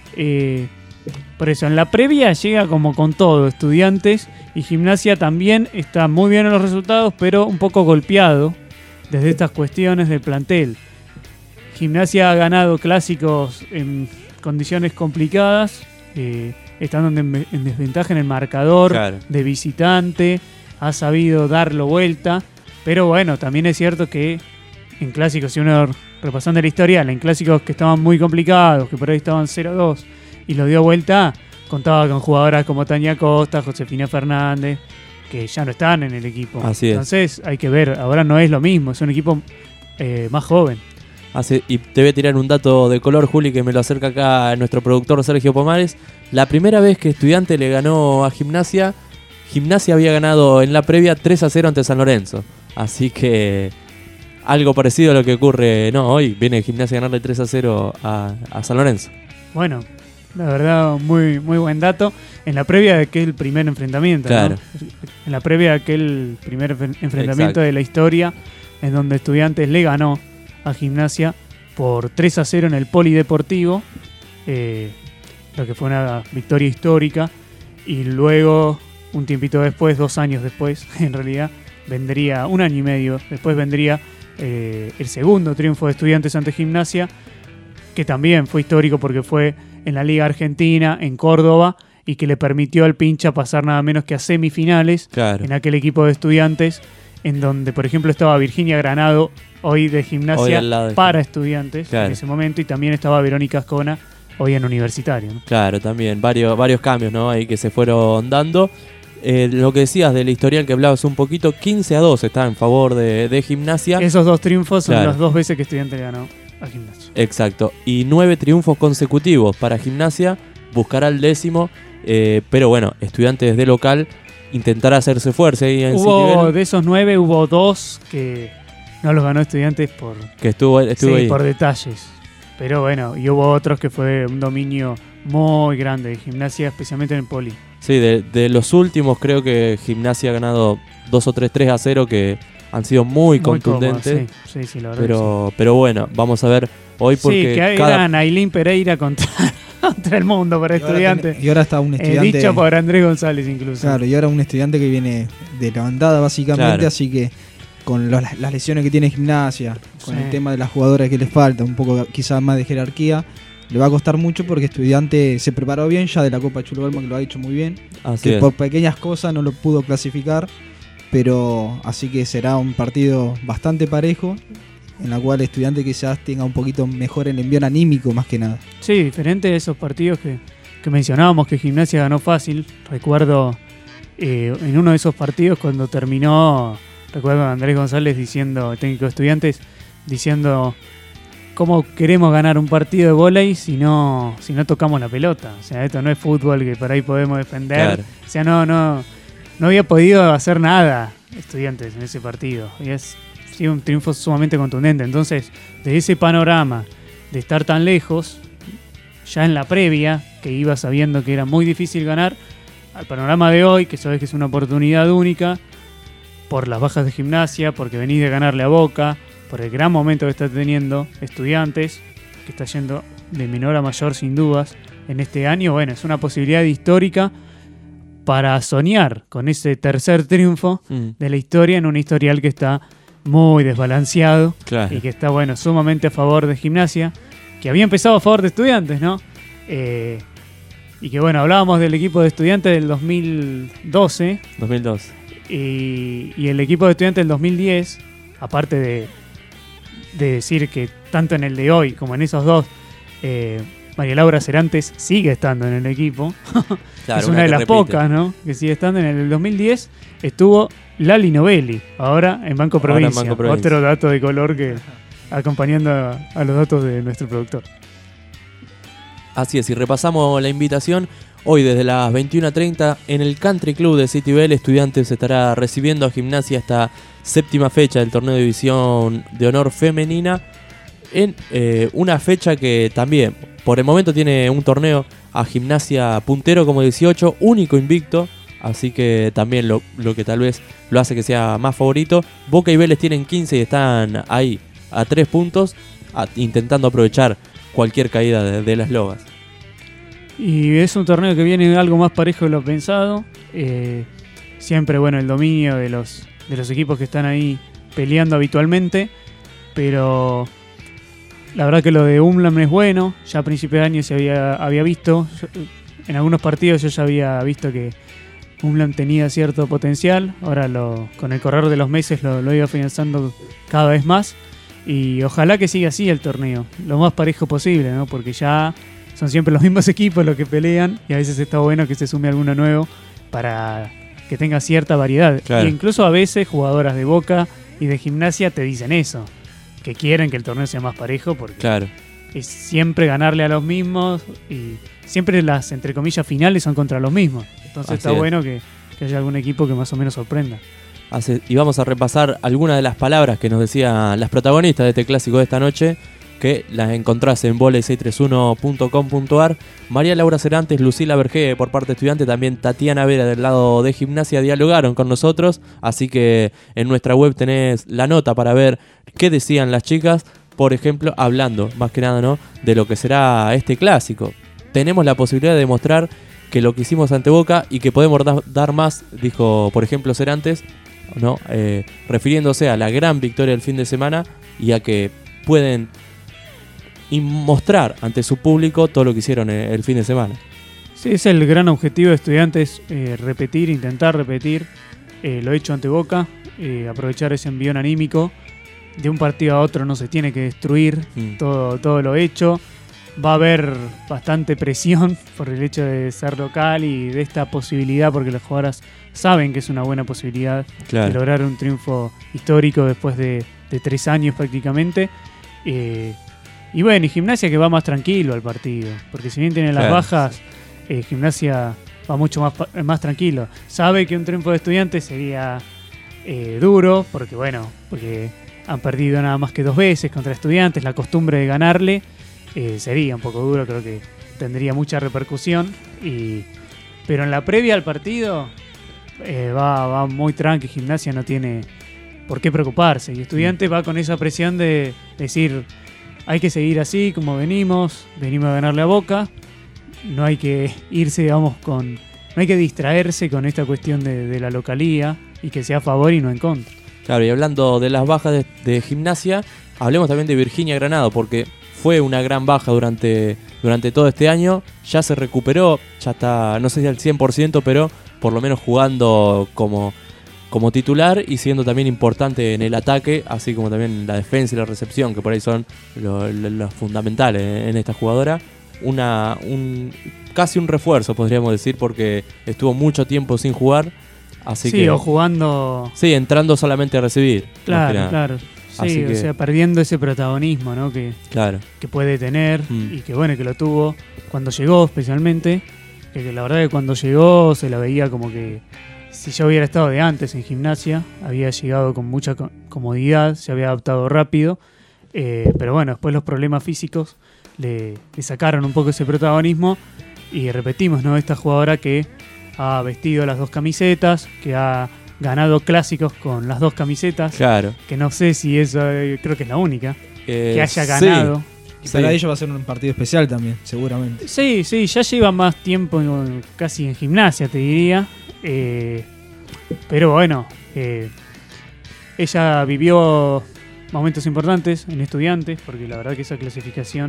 Eh, por eso, en la previa llega como con todo, Estudiantes, y Gimnasia también está muy bien en los resultados, pero un poco golpeado desde estas cuestiones del plantel. Gimnasia ha ganado clásicos en condiciones complicadas, eh, estando en, en desventaja en el marcador, claro, de visitante, ha sabido darlo vuelta, pero bueno, también es cierto que en clásicos, si uno repasando la historial, en clásicos que estaban muy complicados, que por ahí estaban cero dos, y lo dio vuelta, contaba con jugadoras como Tania Costa, Josefina Fernández, que ya no están en el equipo. Así es. Entonces hay que ver, ahora no es lo mismo, es un equipo eh, más joven. Así, y te voy a tirar un dato de color, Juli, que me lo acerca acá nuestro productor Sergio Pomares. La primera vez que Estudiante le ganó a Gimnasia, Gimnasia había ganado en la previa tres a cero ante San Lorenzo. Así que algo parecido a lo que ocurre, no, hoy viene Gimnasia a ganarle tres a cero a, a San Lorenzo. Bueno, la verdad, muy, muy buen dato. En la previa de aquel primer enfrentamiento, claro, ¿no? En la previa de aquel primer enfrentamiento, exacto, de la historia, en donde Estudiantes le ganó a Gimnasia por tres a cero en el Polideportivo, eh, lo que fue una victoria histórica. Y luego, un tiempito después, dos años después, en realidad, vendría, un año y medio después vendría eh, el segundo triunfo de Estudiantes ante Gimnasia, que también fue histórico porque fue en la Liga Argentina, en Córdoba, y que le permitió al Pincha pasar nada menos que a semifinales, claro, en aquel equipo de Estudiantes, en donde, por ejemplo, estaba Virginia Granado, hoy de Gimnasia, hoy para Estudiantes, claro, en ese momento, y también estaba Verónica Ascona, hoy en Universitario, ¿no? Claro, también, varios, varios cambios, ¿no? Ahí que se fueron dando. Eh, lo que decías del historial que hablabas un poquito, quince a dos está en favor de, de Gimnasia. Esos dos triunfos son, claro, las dos veces que Estudiantes ganó a Gimnasia. Exacto, y nueve triunfos consecutivos para Gimnasia, buscará el décimo, eh, pero bueno, Estudiantes de local intentará hacerse fuerza ahí en hubo, de esos nueve hubo dos que no los ganó Estudiantes por, que estuvo, estuvo sí, ahí. por detalles, pero bueno, y hubo otros que fue un dominio muy grande de Gimnasia, especialmente en el Poli. Sí, de, de los últimos creo que Gimnasia ha ganado dos o tres tres a cero que han sido muy, muy contundentes. Cómodo, sí, sí, sí, la verdad pero, sí. pero bueno, vamos a ver hoy porque... Sí, que cada... eran Ailín Pereira contra, contra el mundo para y Estudiantes. Ahora tiene, y ahora está un estudiante... Eh, dicho por Andrés González incluso. Claro, y ahora un estudiante que viene de la bandada básicamente, claro, así que con los, las lesiones que tiene Gimnasia, con sí, el tema de las jugadoras que les falta, un poco quizás más de jerarquía, le va a costar mucho porque Estudiante se preparó bien ya de la Copa Chulo Balma, que lo ha hecho muy bien, así que es, por pequeñas cosas no lo pudo clasificar, pero así que será un partido bastante parejo, en la cual Estudiante quizás tenga un poquito mejor el envío anímico más que nada. Sí, diferente de esos partidos que, que mencionábamos que Gimnasia ganó fácil. Recuerdo eh, en uno de esos partidos cuando terminó, recuerdo a Andrés González diciendo, técnico de Estudiantes, diciendo cómo queremos ganar un partido de vóley si no, si no tocamos la pelota. O sea, esto no es fútbol que por ahí podemos defender. Claro. O sea, no, no, no había podido hacer nada Estudiantes en ese partido. Y es sido un triunfo sumamente contundente. Entonces, de ese panorama de estar tan lejos, ya en la previa, que iba sabiendo que era muy difícil ganar, al panorama de hoy, que sabes que es una oportunidad única, por las bajas de Gimnasia, porque venís de ganarle a Boca, por el gran momento que está teniendo Estudiantes, que está yendo de menor a mayor sin dudas en este año. Bueno, es una posibilidad histórica para soñar con ese tercer triunfo mm. de la historia en un historial que está muy desbalanceado, claro, y que está, bueno, sumamente a favor de Gimnasia, que había empezado a favor de Estudiantes, ¿no? Eh, y que bueno, hablábamos del equipo de Estudiantes del dos mil doce. dos mil doce. Y, y el equipo de Estudiantes del dos mil diez, aparte de, de decir que tanto en el de hoy como en esos dos, eh, María Laura Cerantes sigue estando en el equipo. Claro, es una, una de las repite. pocas, ¿no? Que sigue estando. En el dos mil diez estuvo Lali Novelli, ahora en Banco Ahora en Provincia. Banco Provincia. Otro dato de color que acompañando a, a los datos de nuestro productor. Así es, y repasamos la invitación. Hoy desde las veintiuna treinta en el Country Club de City Bell, Estudiantes estará recibiendo a Gimnasia esta séptima fecha del torneo de división de honor femenina. En eh, una fecha que también, por el momento, tiene un torneo a Gimnasia puntero como dieciocho, único invicto. Así que también lo, lo que tal vez lo hace que sea más favorito. Boca y Vélez tienen quince y están ahí a tres puntos, a, intentando aprovechar cualquier caída de, de las Logas. Y es un torneo que viene algo más parejo de lo pensado. Eh, siempre, bueno, el dominio de los, de los equipos que están ahí peleando habitualmente. Pero la verdad que lo de Umlam es bueno. Ya a principio de año se había, había visto. En algunos partidos yo ya había visto que Umlam tenía cierto potencial. Ahora lo, con el correr de los meses lo, lo iba afianzando cada vez más. Y ojalá que siga así el torneo. Lo más parejo posible, ¿no? Porque ya son siempre los mismos equipos los que pelean y a veces está bueno que se sume alguno nuevo para que tenga cierta variedad. Claro. E incluso a veces jugadoras de Boca y de Gimnasia te dicen eso, que quieren que el torneo sea más parejo porque Claro. es siempre ganarle a los mismos y siempre las, entre comillas, finales son contra los mismos. Entonces Así está es. bueno que, que haya algún equipo que más o menos sorprenda. Hace- y vamos a repasar algunas de las palabras que nos decían las protagonistas de este clásico de esta noche, que las encontrás en voley seiscientos treinta y uno punto com punto ar. María Laura Cerantes, Lucila Vergé por parte de Estudiante, también Tatiana Vera del lado de Gimnasia dialogaron con nosotros, así que en nuestra web tenés la nota para ver qué decían las chicas, por ejemplo, hablando más que nada, ¿no?, de lo que será este clásico. Tenemos la posibilidad de demostrar que lo que hicimos ante Boca y que podemos da- dar más, dijo por ejemplo Cerantes, ¿no? Eh, refiriéndose a la gran victoria del fin de semana y a que pueden y mostrar ante su público todo lo que hicieron el, el fin de semana. Sí, es el gran objetivo de Estudiantes, eh, repetir, intentar repetir eh, lo hecho ante Boca, eh, aprovechar ese envión anímico. De un partido a otro no se tiene que destruir Mm. todo, todo lo hecho. Va a haber bastante presión por el hecho de ser local y de esta posibilidad, porque las jugadoras saben que es una buena posibilidad Claro. de lograr un triunfo histórico después de, de tres años prácticamente. Eh, y bueno, y Gimnasia que va más tranquilo al partido, porque si bien tiene las Claro. bajas, eh, Gimnasia va mucho más, pa- más tranquilo. Sabe que un triunfo de Estudiantes sería eh, duro, porque bueno, porque han perdido nada más que dos veces contra Estudiantes, la costumbre de ganarle eh, sería un poco duro, creo que tendría mucha repercusión. Y, pero en la previa al partido eh, va, va muy tranqui, Gimnasia no tiene por qué preocuparse. Y Estudiantes va con esa presión de decir, hay que seguir así como venimos, venimos a ganarle a Boca, no hay que irse, digamos, con, no hay que distraerse con esta cuestión de, de la localía y que sea a favor y no en contra. Claro, y hablando de las bajas de, de Gimnasia, hablemos también de Virginia Granado, porque fue una gran baja durante, durante todo este año. Ya se recuperó, ya está, no sé si al cien por ciento, pero por lo menos jugando como, como titular y siendo también importante en el ataque, así como también la defensa y la recepción, que por ahí son los lo, lo fundamentales en, en esta jugadora. Una, un, casi un refuerzo, podríamos decir, porque estuvo mucho tiempo sin jugar. Así sí, que, o jugando... Sí, entrando solamente a recibir. más que Claro, nada. claro. Así Sí, que- o sea, perdiendo ese protagonismo, ¿no? Que, Claro. que puede tener Mm. y que bueno, que lo tuvo cuando llegó especialmente. Que, que la verdad que cuando llegó se la veía como que si ya hubiera estado de antes en Gimnasia, había llegado con mucha co- comodidad, se había adaptado rápido. Eh, pero bueno, después los problemas físicos le, le sacaron un poco ese protagonismo. Y repetimos, ¿no? Esta jugadora que ha vestido las dos camisetas, que ha ganado clásicos con las dos camisetas. Claro. Que no sé si eso, eh, creo que es la única Eh, que haya sí. ganado. Y para Sí. ellos va a ser un partido especial también, seguramente. Sí, sí, ya lleva más tiempo en- casi en Gimnasia, te diría. Eh, pero bueno, eh, ella vivió momentos importantes en Estudiantes, porque la verdad que esa clasificación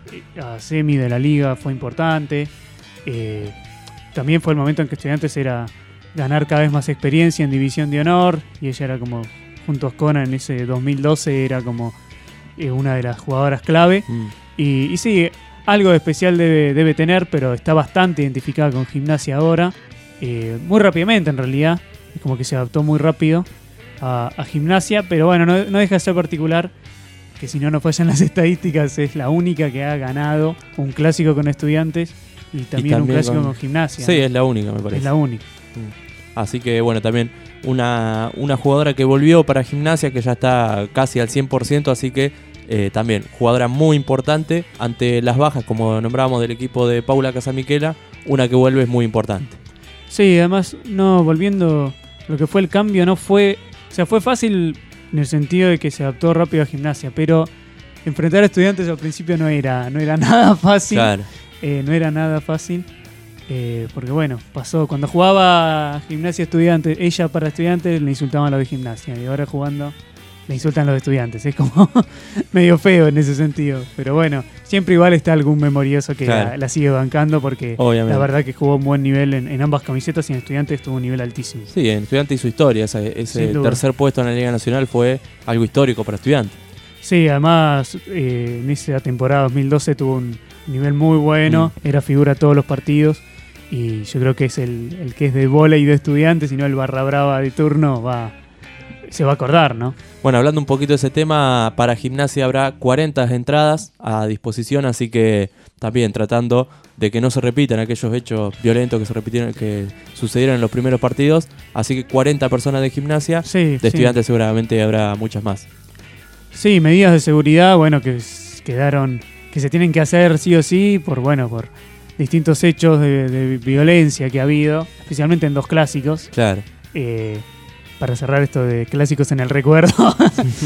a semi de la liga fue importante. Eh, también fue el momento en que Estudiantes era ganar cada vez más experiencia en División de Honor, y ella era como, junto a Oscona en ese dos mil doce, era como eh, una de las jugadoras clave. Mm. Y, y sí, algo de especial debe, debe tener, pero está bastante identificada con Gimnasia ahora. Eh, muy rápidamente, en realidad. Es como que se adaptó muy rápido a, a Gimnasia, pero bueno, no, no deja de ser particular que, si no nos fallan las estadísticas, es la única que ha ganado un clásico con Estudiantes y también, y también un clásico con, con Gimnasia. Sí, ¿no? Es la única, me parece. Es la única. Mm. Así que bueno, también una, una jugadora que volvió para Gimnasia, que ya está casi al cien por ciento, así que eh, también jugadora muy importante ante las bajas, como nombrábamos, del equipo de Paula Casamichela. Una que vuelve es muy importante. Sí, además, no, volviendo, lo que fue el cambio no fue, o sea, fue fácil en el sentido de que se adaptó rápido a Gimnasia, pero enfrentar a Estudiantes al principio no era, no era nada fácil. Claro. Eh, no era nada fácil, eh, porque bueno, pasó, cuando jugaba Gimnasia Estudiantes, ella para Estudiantes le insultaban a los de Gimnasia, y ahora jugando le insultan a los de Estudiantes. Es como medio feo en ese sentido, pero bueno, siempre igual está algún memorioso que claro. la, la sigue bancando, porque obviamente la verdad que jugó un buen nivel en, en ambas camisetas, y en Estudiantes tuvo un nivel altísimo. Sí, en Estudiantes hizo historia, ese, ese tercer puesto en la Liga Nacional fue algo histórico para Estudiantes. Sí, además eh, en esa temporada dos mil doce tuvo un nivel muy bueno, mm. era figura todos los partidos, y yo creo que es el, el que es de vóley de Estudiantes, y no el barra brava de turno, va, se va a acordar, ¿no? Bueno, hablando un poquito de ese tema, para Gimnasia habrá cuarenta entradas a disposición, así que también tratando de que no se repitan aquellos hechos violentos que se repitieron, que sucedieron en los primeros partidos, así que cuarenta personas de Gimnasia, sí, de Estudiantes sí. seguramente habrá muchas más. Sí, medidas de seguridad, bueno, que quedaron, que se tienen que hacer sí o sí, por bueno, por distintos hechos de, de violencia que ha habido, especialmente en dos clásicos. Claro. Eh, para cerrar esto de clásicos en el recuerdo,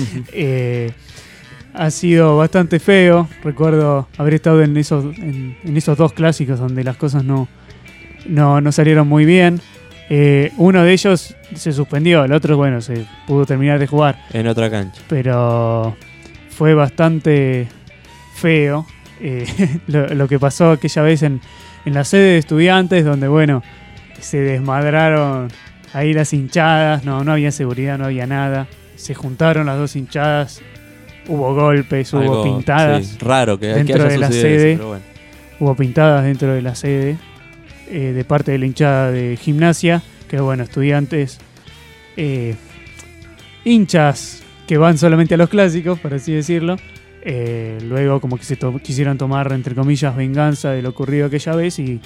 eh, ha sido bastante feo. Recuerdo haber estado en esos, en, en esos dos clásicos donde las cosas no, no, no salieron muy bien. Eh, uno de ellos se suspendió, el otro, bueno, se pudo terminar de jugar. En otra cancha. Pero fue bastante feo eh, lo, lo que pasó aquella vez en, en la sede de Estudiantes, donde, bueno, se desmadraron ahí las hinchadas, no, no había seguridad, no había nada. Se juntaron las dos hinchadas, hubo golpes, Algo, hubo pintadas. Sí, raro que, dentro que haya de la sucedido sede. Eso, pero bueno. Hubo pintadas dentro de la sede. Eh, de parte de la hinchada de Gimnasia, que bueno, Estudiantes, eh, hinchas que van solamente a los clásicos, por así decirlo, eh, luego como que se to- quisieron tomar, entre comillas, venganza de lo ocurrido aquella vez, y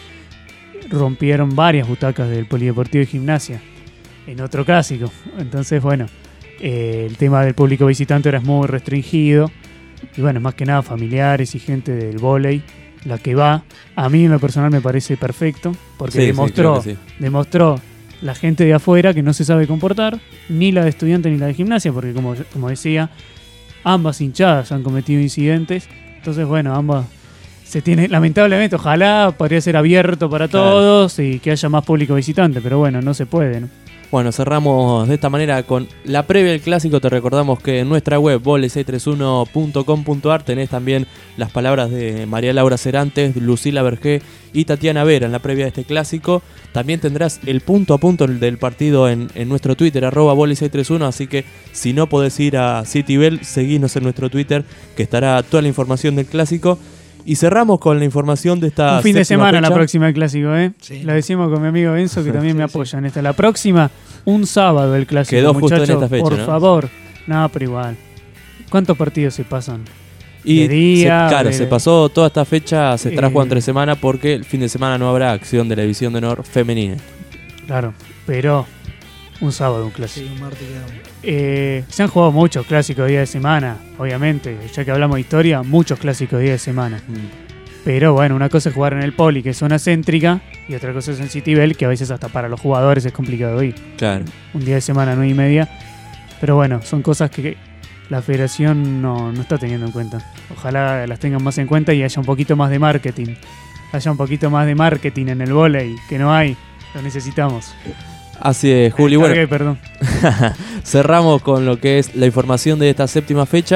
rompieron varias butacas del Polideportivo de Gimnasia en otro clásico. Entonces, bueno, eh, el tema del público visitante ahora es muy restringido, y bueno, más que nada familiares y gente del vóley la que va. A mí en lo personal me parece perfecto, porque sí, demostró, sí, sí. demostró la gente de afuera que no se sabe comportar, ni la de Estudiantes ni la de Gimnasia, porque como, como decía, ambas hinchadas han cometido incidentes. Entonces, bueno, ambas se tiene, lamentablemente, ojalá podría ser abierto para claro. todos y que haya más público visitante, pero bueno, no se puede, ¿no? Bueno, cerramos de esta manera con la previa del clásico. Te recordamos que en nuestra web voley seiscientos treinta y uno punto com punto a r tenés también las palabras de María Laura Cerantes, Lucila Vergé y Tatiana Vera en la previa de este clásico. También tendrás el punto a punto del partido en, en nuestro Twitter, arroba voley seiscientos treinta y uno, así que si no podés ir a Citybel, seguinos en nuestro Twitter, que estará toda la información del clásico. Y cerramos con la información de esta un fin de semana fecha. La próxima del clásico, ¿eh? Sí. Lo decimos con mi amigo Enzo, que también sí, me apoya en esta. La próxima, un sábado el clásico. Quedó muchachos, justo en esta fecha, por ¿no? favor. No, pero igual. ¿Cuántos partidos se pasan? Y de día, se, claro, de... se pasó toda esta fecha, se estará eh... jugando entre semana, porque el fin de semana no habrá acción de la División de Honor femenina. Claro, pero un sábado un clásico. Sí, un martes quedamos. Eh, se han jugado muchos clásicos día de semana, obviamente. Ya que hablamos de historia, muchos clásicos día de semana. Mm. Pero bueno, una cosa es jugar en el Poli, que es zona céntrica, y otra cosa es en Citybel, que a veces hasta para los jugadores es complicado ir. Claro. Un día de semana, nueve y media. Pero bueno, son cosas que la federación no, no está teniendo en cuenta. Ojalá las tengan más en cuenta y haya un poquito más de marketing. Haya un poquito más de marketing en el vóley, que no hay. Lo necesitamos. Así es, Juli. Cargué, bueno, perdón. Cerramos con lo que es la información de esta séptima fecha.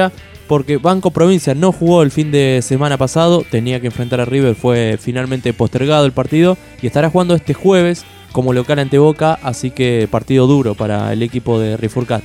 porque Banco Provincia no jugó el fin de semana pasado, tenía que enfrentar a River, fue finalmente postergado el partido y estará jugando este jueves como local ante Boca, así que partido duro para el equipo de Rifurcat.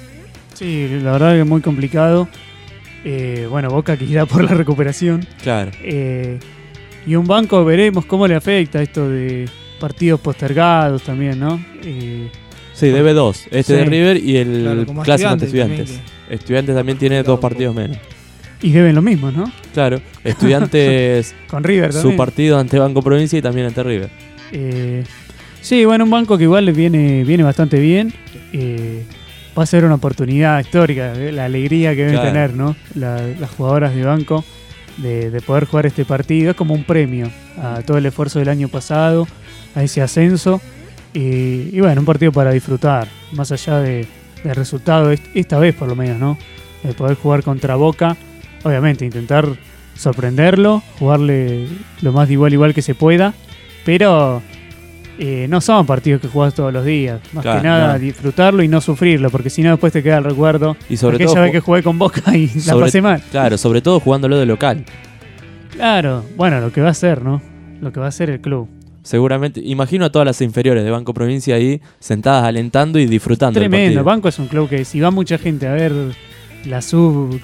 Sí, la verdad que es muy complicado. Eh, bueno, Boca que irá por la recuperación. Claro. Eh, y un Banco veremos cómo le afecta esto de partidos postergados también, ¿no? Eh, sí, debe dos. Este sí. de River y el Claro, clásico ante Estudiantes Estudiantes. también Estudiantes también tiene dos partidos menos. y deben lo mismo, ¿no? Claro, Estudiantes Con River su también. partido ante Banco Provincia y también ante River. Eh, sí, bueno, un Banco que igual le viene, viene bastante bien. Eh, va a ser una oportunidad histórica, ¿eh? La alegría que deben Claro. tener, ¿no? La- las jugadoras de Banco de, de poder jugar este partido. Es como un premio a todo el esfuerzo del año pasado, a ese ascenso. Y, y bueno, un partido para disfrutar, más allá de, del resultado, est- esta vez por lo menos, ¿no? De poder jugar contra Boca. Obviamente, intentar sorprenderlo, jugarle lo más de igual igual que se pueda, pero eh, no son partidos que jugás todos los días. Más Claro, que nada no. disfrutarlo y no sufrirlo, porque si no después te queda el recuerdo. Y sobre aquella todo vez ju- que jugué con Boca y la Sobre- pasé mal. Claro, sobre todo jugándolo de local. Claro, bueno, lo que va a ser, ¿no? Lo que va a ser el club. Seguramente, imagino a todas las inferiores de Banco Provincia ahí sentadas alentando y disfrutando del Tremendo. partido. Banco es un club que si va mucha gente a ver la sub,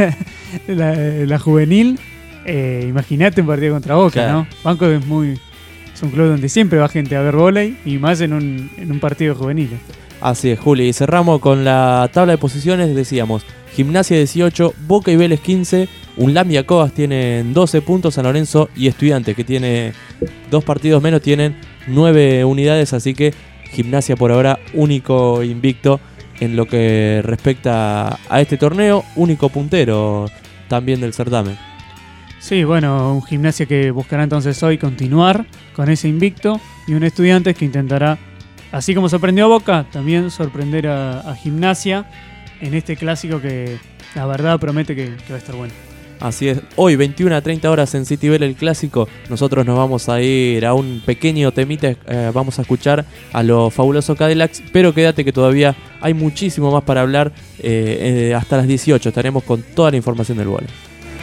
la, la juvenil, eh, imagínate un partido contra Boca, Claro. ¿no? Banco es muy es un club donde siempre va gente a ver vóley y más en un, en un partido juvenil. Así es, Juli. Y cerramos con la tabla de posiciones. Decíamos, Gimnasia dieciocho, Boca y Vélez quince, Unlam y Acobas tienen doce puntos, San Lorenzo y Estudiantes, que tiene dos partidos menos, tienen nueve unidades, así que Gimnasia por ahora único invicto en lo que respecta a este torneo, único puntero también del certamen. Sí, bueno, un Gimnasia que buscará entonces hoy continuar con ese invicto y un Estudiantes que intentará, así como sorprendió a Boca, también sorprender a, a Gimnasia en este clásico que la verdad promete que, que va a estar bueno. Así es, hoy veintiuna a treinta horas en City Bell el clásico. Nosotros nos vamos a ir a un pequeño temita, eh, vamos a escuchar a los fabulosos Cadillacs, pero quédate que todavía hay muchísimo más para hablar. eh, eh, hasta las dieciocho estaremos con toda la información del vóley.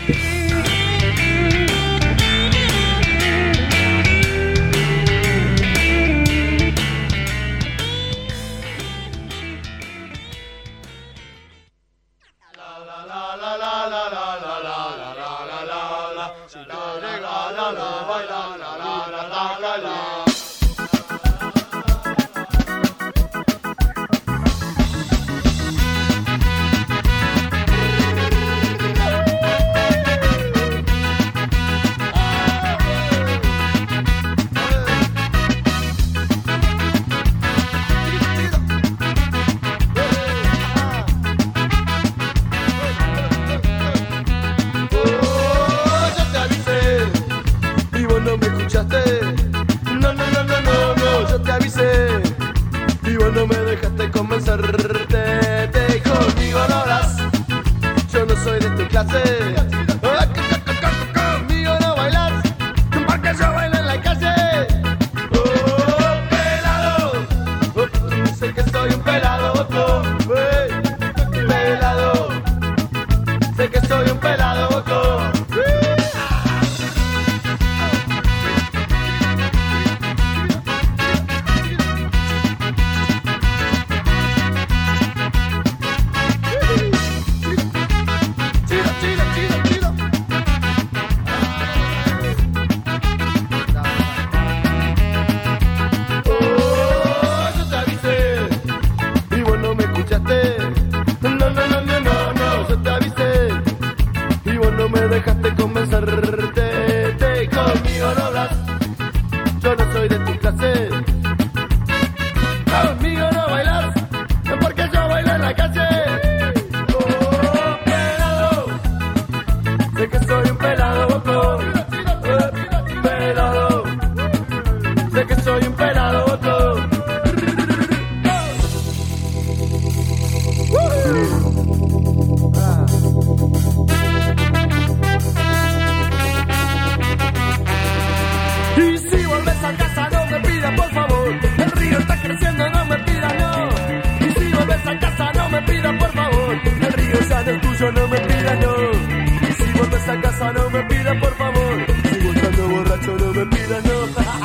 Y si volves a casa no me pidas por favor, el río está creciendo, no me pidas no. Y si volves a casa no me pidas por favor, el río ya no es tuyo, no me pidas no. muchacho, no me pidas no.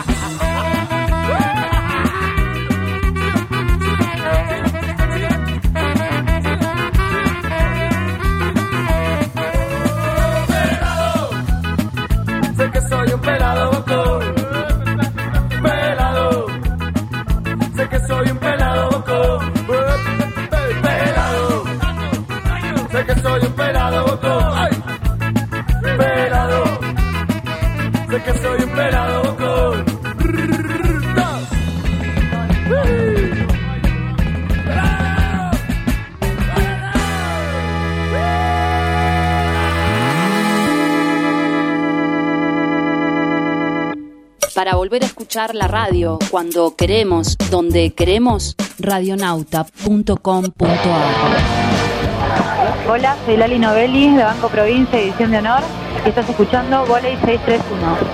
Sé que soy un pelado bocón, pelado. Sé que soy un pelado bocón, pelado. Sé que soy un pelado bocón, ay, pelado. Sé que soy un pelado bocón. Para volver a escuchar la radio cuando queremos, donde queremos, radionauta punto com punto a r. Hola, soy Lali Novelli de Banco Provincia, Edición de Honor, y estás escuchando Voley seiscientos treinta y uno.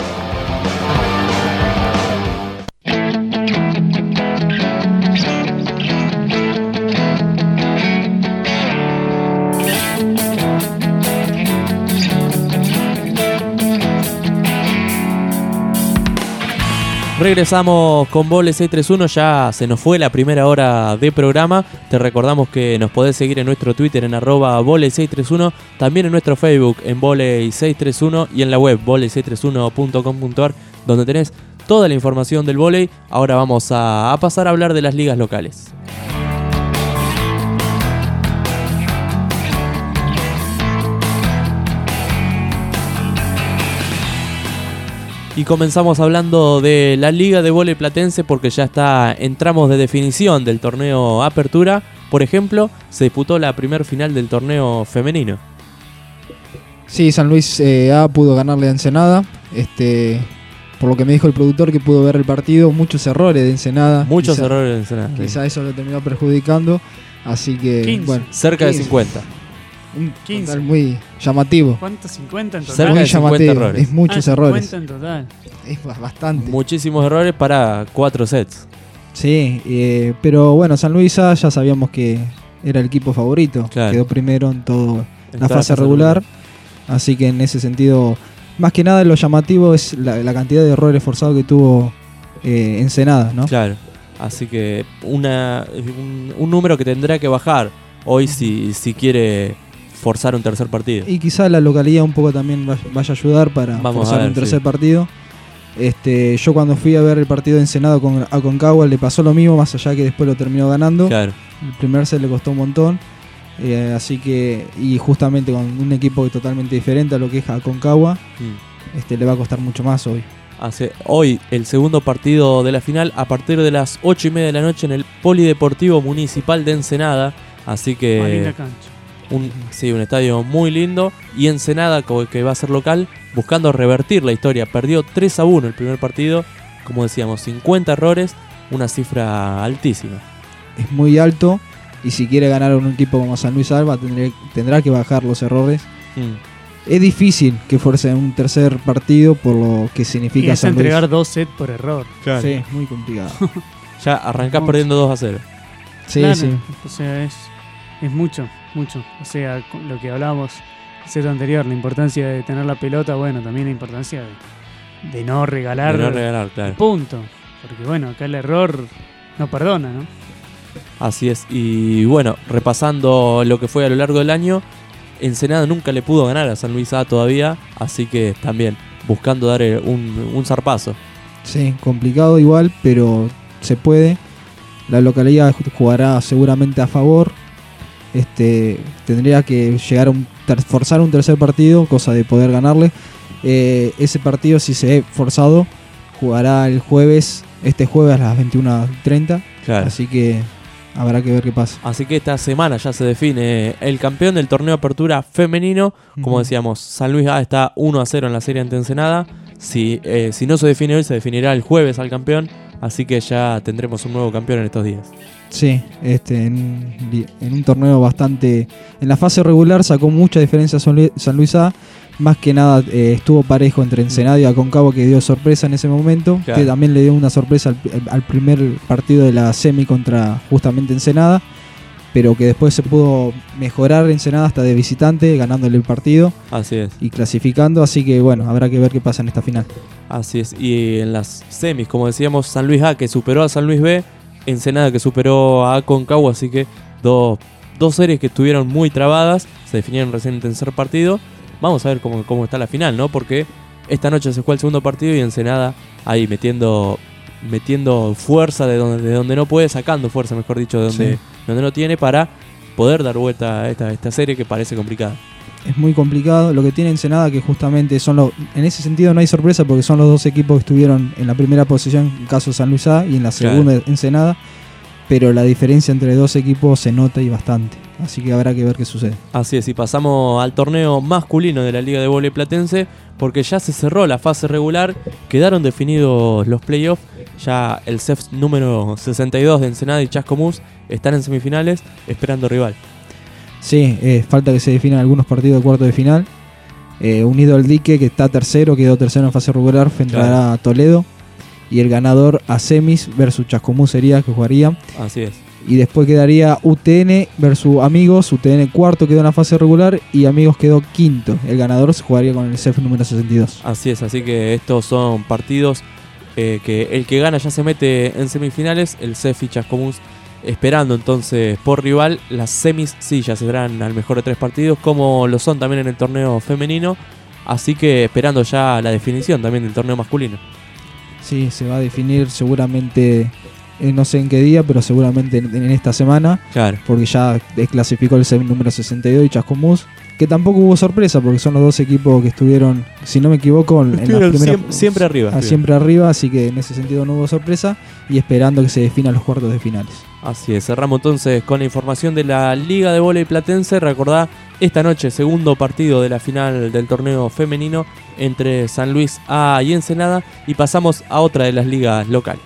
Regresamos con Voley seiscientos treinta y uno, ya se nos fue la primera hora de programa. Te recordamos que nos podés seguir en nuestro Twitter en arroba Voley seiscientos treinta y uno, también en nuestro Facebook en Voley seiscientos treinta y uno y en la web voley seiscientos treinta y uno punto com punto a r, donde tenés toda la información del vóley. Ahora vamos a, a pasar a hablar de las ligas locales. Y comenzamos hablando de la Liga de Vóley Platense porque ya está en tramos de definición del torneo Apertura. Por ejemplo, se disputó la primer final del torneo femenino. Sí, San Luis eh, A pudo ganarle a Ensenada. Este, por lo que me dijo el productor que pudo ver el partido, muchos errores de Ensenada. Muchos quizá, errores de Ensenada. Quizá eso lo terminó perjudicando. Así que, quince. bueno. Cerca quince. de cincuenta. Un quince. total muy llamativo. ¿Cuántos? cincuenta en total. Cerca muy de cincuenta llamativo. errores. Es muchos ah, errores. cincuenta en total. Es bastante. Muchísimos errores para cuatro sets. Sí, eh, pero bueno, San Luis A ya sabíamos que era el equipo favorito. Claro. Quedó primero en toda En la toda fase fase regular. regular. Así que en ese sentido, más que nada lo llamativo es la, la cantidad de errores forzados que tuvo eh, Ensenada, ¿no? Claro. Así que una, un, un número que tendrá que bajar hoy si, si quiere forzar un tercer partido. Y quizá la localidad un poco también vaya a ayudar para Vamos forzar a ver, un tercer sí. partido. Este, yo cuando fui a ver el partido de Ensenada con Aconcagua le pasó lo mismo, más allá que después lo terminó ganando. Claro. El primer set le costó un montón. Eh, así que, y justamente con un equipo totalmente diferente a lo que es Aconcagua, Mm. este, le va a costar mucho más hoy. Hace hoy el segundo partido de la final a partir de las ocho y media de la noche en el Polideportivo Municipal de Ensenada. Así que Una linda cancha. Un, sí, un estadio muy lindo. Y Ensenada, que va a ser local, buscando revertir la historia. Perdió tres a uno el primer partido. Como decíamos, cincuenta errores, una cifra altísima. Es muy alto y si quiere ganar a un equipo como San Luis Alba tendrá, tendrá que bajar los errores. Mm. Es difícil que fuerce un tercer partido por lo que significa Y es San Luis. entregar dos sets por error. Claro. Sí, muy complicado. Ya arrancás Mucho. perdiendo dos a cero. Sí, Claro, sí. O sea, es, es mucho, mucho. O sea, con lo que hablábamos el set anterior, la importancia de tener la pelota, bueno, también la importancia de, de no regalar. De no regalar, claro. Punto. Porque bueno, acá el error no perdona, ¿no? Así es. Y bueno, repasando lo que fue a lo largo del año, Ensenada nunca le pudo ganar a San Luis A todavía. Así que también buscando dar un, un zarpazo. Sí, complicado igual, pero se puede. La localidad jugará seguramente a favor. Este, tendría que llegar a un ter- forzar un tercer partido, cosa de poder ganarle. Eh, ese partido, si se ve forzado, jugará el jueves, este jueves a las veintiuna treinta. Claro. Así que habrá que ver qué pasa. Así que esta semana ya se define el campeón del torneo Apertura femenino. Como Ujú. decíamos, San Luis A está uno a cero en la serie ante Ensenada. Si, eh, si no se define hoy, se definirá el jueves al campeón. Así que ya tendremos un nuevo campeón en estos días. Sí, este, en, en un torneo bastante... En la fase regular sacó mucha diferencia San Luis, San Luis A. Más que nada eh, estuvo parejo entre Ensenada y Aconcagua, que dio sorpresa en ese momento. Claro. Que también le dio una sorpresa al, al primer partido de la semi contra justamente Ensenada. pero que después se pudo mejorar Ensenada hasta de visitante, ganándole el partido. Así es. Y clasificando, así que bueno, habrá que ver qué pasa en esta final. Así es, y en las semis, como decíamos, San Luis A que superó a San Luis B, Ensenada que superó a Aconcagua, así que dos, dos series que estuvieron muy trabadas, se definieron recién en el tercer partido. Vamos a ver cómo, cómo está la final, ¿no? Porque esta noche se juega el segundo partido y Ensenada ahí metiendo, metiendo fuerza de donde, de donde no puede, sacando fuerza, mejor dicho, de donde, sí. donde no tiene, para poder dar vuelta a esta, esta serie que parece complicada. Es muy complicado. Lo que tiene Ensenada, que justamente son los, en ese sentido no hay sorpresa porque son los dos equipos que estuvieron en la primera posición, en caso de San Luis A, y en la segunda claro. Ensenada, pero la diferencia entre dos equipos se nota y bastante, así que habrá que ver qué sucede. Así es, y pasamos al torneo masculino de la Liga de Vóley Platense, porque ya se cerró la fase regular, quedaron definidos los playoffs, ya el C E F número sesenta y dos de Ensenada y Chascomús están en semifinales esperando rival. Sí, eh, falta que se definan algunos partidos de cuarto de final. Eh, Unido al Dique, que está tercero, quedó tercero en fase regular, enfrentará claro. a Toledo. Y el ganador a semis versus Chascomús sería que jugaría. Así es. Y después quedaría U T N versus Amigos. U T N cuarto quedó en la fase regular y Amigos quedó quinto. El ganador se jugaría con el C E F número sesenta y dos. Así es, así que estos son partidos eh, que el que gana ya se mete en semifinales. El C E F y Chascomús esperando entonces por rival. Las semis sí ya se darán al mejor de tres partidos, como lo son también en el torneo femenino. Así que esperando ya la definición también del torneo masculino. Sí, se va a definir seguramente, eh, no sé en qué día, pero seguramente en, en esta semana. Claro. Porque ya desclasificó el C E F número sesenta y dos y Chascomús, que tampoco hubo sorpresa porque son los dos equipos que estuvieron, si no me equivoco, en, en la primera, siempre, siempre arriba. A, siempre arriba, así que en ese sentido no hubo sorpresa y esperando que se definan los cuartos de finales. Así es, cerramos entonces con la información de la Liga de Vóley Platense. Recordá, esta noche segundo partido de la final del torneo femenino entre San Luis A y Ensenada, y pasamos a otra de las ligas locales.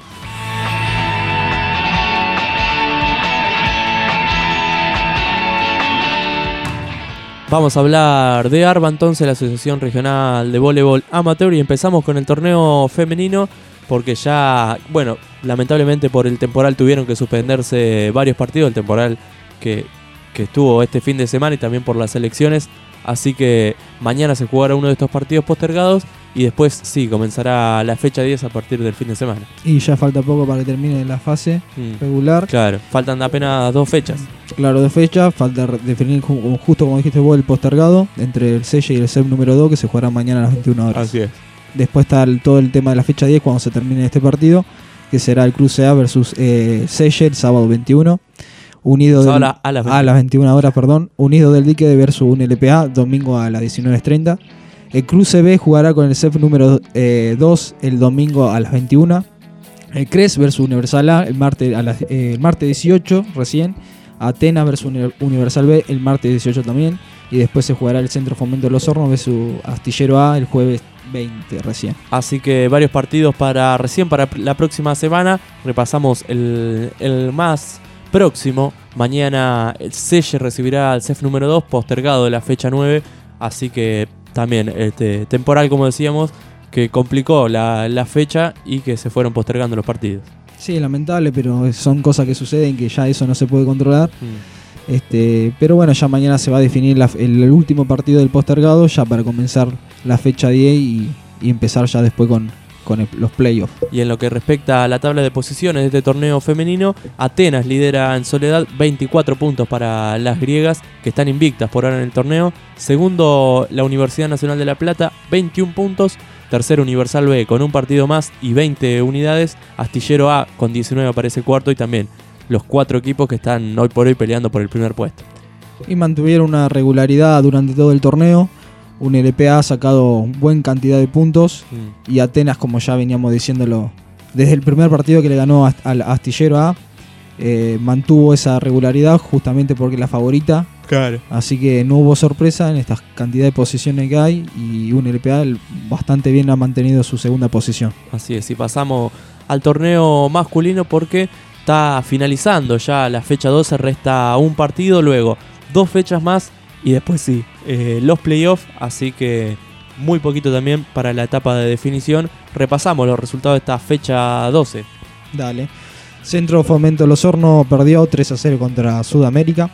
Vamos a hablar de ARBA entonces, la Asociación Regional de Voleibol Amateur, y empezamos con el torneo femenino porque ya, bueno, lamentablemente por el temporal tuvieron que suspenderse varios partidos, el temporal que, que estuvo este fin de semana y también por las elecciones, así que mañana se jugará uno de estos partidos postergados y después sí, comenzará la fecha diez a partir del fin de semana. Y ya falta poco para que termine la fase mm. regular. Claro, faltan apenas dos fechas. Claro, dos fechas, falta definir justo como dijiste vos el postergado entre el Selle y el C E P número dos que se jugará mañana a las veintiuna horas. Así es. Después está el, todo el tema de la fecha diez cuando se termine este partido, que será el Cruce A versus eh, Selle el sábado veintiuno. Unido del, a, las a las veintiuna horas, perdón. Unido del Dique versus un L P A, domingo a las diecinueve treinta. El Cruce B jugará con el C E F número eh, dos el domingo a las veintiuna. El Cres versus Universal A el martes, a las, eh, el martes dieciocho recién. Atenas versus Universal B el martes dieciocho también. Y después se jugará el Centro Fomento de los Hornos versus Astillero A el jueves veinte recién. Así que varios partidos para recién para la próxima semana. Repasamos el, el más próximo. Mañana el Selle recibirá al C E F número dos, postergado de la fecha nueve. Así que también este temporal, como decíamos, que complicó la, la fecha y que se fueron postergando los partidos. Sí, lamentable, pero son cosas que suceden que ya eso no se puede controlar. Mm. Este, pero bueno, ya mañana se va a definir la, el, el último partido del postergado ya para comenzar la fecha diez y, y empezar ya después con, con el, los playoffs. Y en lo que respecta a la tabla de posiciones de este torneo femenino, Atenas lidera en soledad, veinticuatro puntos para las griegas que están invictas por ahora en el torneo. Segundo, la Universidad Nacional de La Plata, veintiún puntos. Tercero, Universal B con un partido más y veinte unidades. Astillero A con diecinueve aparece cuarto, y también los cuatro equipos que están hoy por hoy peleando por el primer puesto. Y mantuvieron una regularidad durante todo el torneo. Un L P A ha sacado buena cantidad de puntos mm. y Atenas, como ya veníamos diciéndolo desde el primer partido que le ganó al Astillero A, eh, mantuvo esa regularidad justamente porque es la favorita. Claro. Así que no hubo sorpresa en esta cantidad de posiciones que hay y un L P A bastante bien ha mantenido su segunda posición. Así es, y pasamos al torneo masculino porque está finalizando ya la fecha doce, resta un partido, luego dos fechas más y después sí, eh, los playoffs, así que muy poquito también para la etapa de definición. Repasamos los resultados de esta fecha doce. Dale. Centro Fomento Los Hornos perdió tres a cero contra Sudamérica.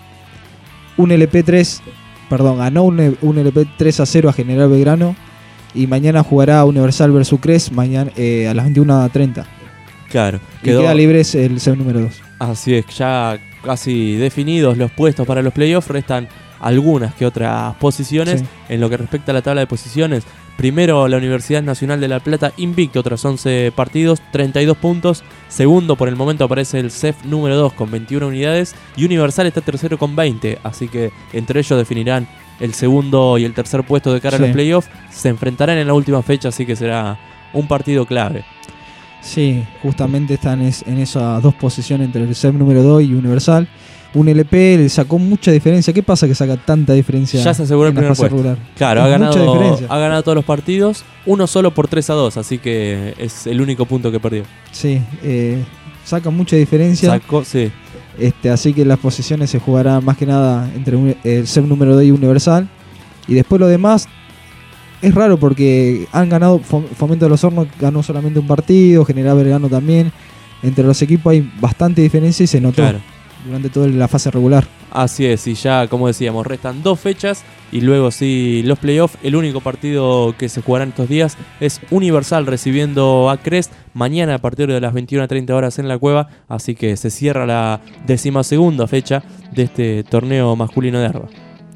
Un L P tres, perdón, ganó un, un L P tres a cero a General Belgrano. Y mañana jugará Universal versus Cres mañana, eh, a las veintiuna treinta. Claro. Quedó... Y queda libre el set número dos. Así es, ya casi definidos los puestos para los playoffs. Restan algunas que otras posiciones. Sí. En lo que respecta a la tabla de posiciones, primero la Universidad Nacional de La Plata, invicto tras once partidos, treinta y dos puntos. Segundo por el momento aparece el C E F número dos con veintiuna unidades. Y Universal está tercero con veinte. Así que entre ellos definirán el segundo y el tercer puesto de cara sí. a los playoffs. Se enfrentarán en la última fecha, así que será un partido clave. Sí, justamente están en esas dos posiciones entre el C E F número dos y Universal. Un L P le sacó mucha diferencia. ¿Qué pasa que saca tanta diferencia? Ya se aseguró el primer puesto. Regular? Claro, ha ganado, ha ganado todos los partidos, uno solo por tres a dos, así que es el único punto que perdió. Sí, eh, saca mucha diferencia. Sacó, sí. Este, así que las posiciones se jugarán más que nada entre el C E F número dos y Universal. Y después lo demás es raro porque han ganado, Fomento de los Hornos ganó solamente un partido, General Belgrano también. Entre los equipos hay bastante diferencia y se notó. Claro. Durante toda la fase regular. Así es, y ya como decíamos, restan dos fechas y luego sí los playoffs. El único partido que se jugará en estos días es Universal recibiendo a Cres mañana a partir de las veintiuna treinta horas en la Cueva, así que se cierra la decimasegunda fecha de este torneo masculino de Arba.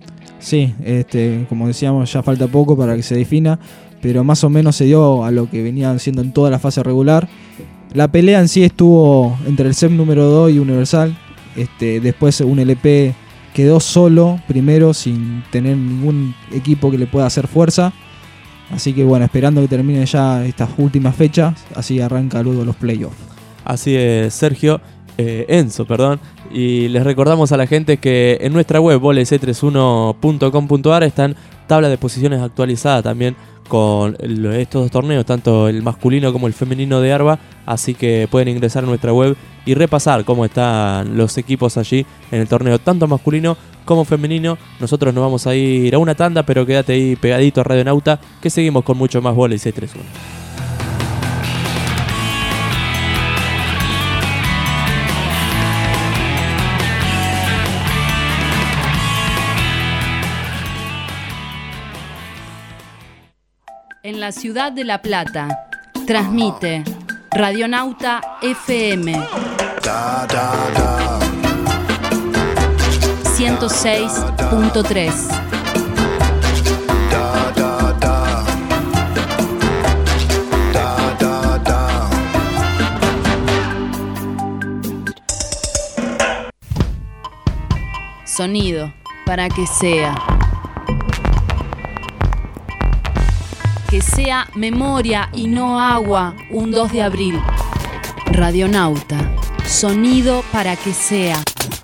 Sí, este, como decíamos, ya falta poco para que se defina, pero más o menos se dio a lo que venían siendo en toda la fase regular. La pelea en sí estuvo entre el C E F número dos y Universal. Este, después un L P quedó solo primero sin tener ningún equipo que le pueda hacer fuerza, así que bueno, esperando que terminen ya estas últimas fechas, así arranca luego los playoffs. Así es, Sergio, eh, Enzo, perdón, y les recordamos a la gente que en nuestra web voley seiscientos treinta y uno punto com punto a r están tablas de posiciones actualizadas también con estos dos torneos, tanto el masculino como el femenino de Arba, así que pueden ingresar a nuestra web y repasar cómo están los equipos allí en el torneo, tanto masculino como femenino. Nosotros nos vamos a ir a una tanda, pero quédate ahí pegadito a Radio Nauta, que seguimos con mucho más Voley seiscientos treinta y uno. En la ciudad de La Plata, transmite Radionauta F M ciento seis punto tres. Sonido para que sea. Que sea memoria y no agua, un dos de abril. Radionauta, sonido para que sea.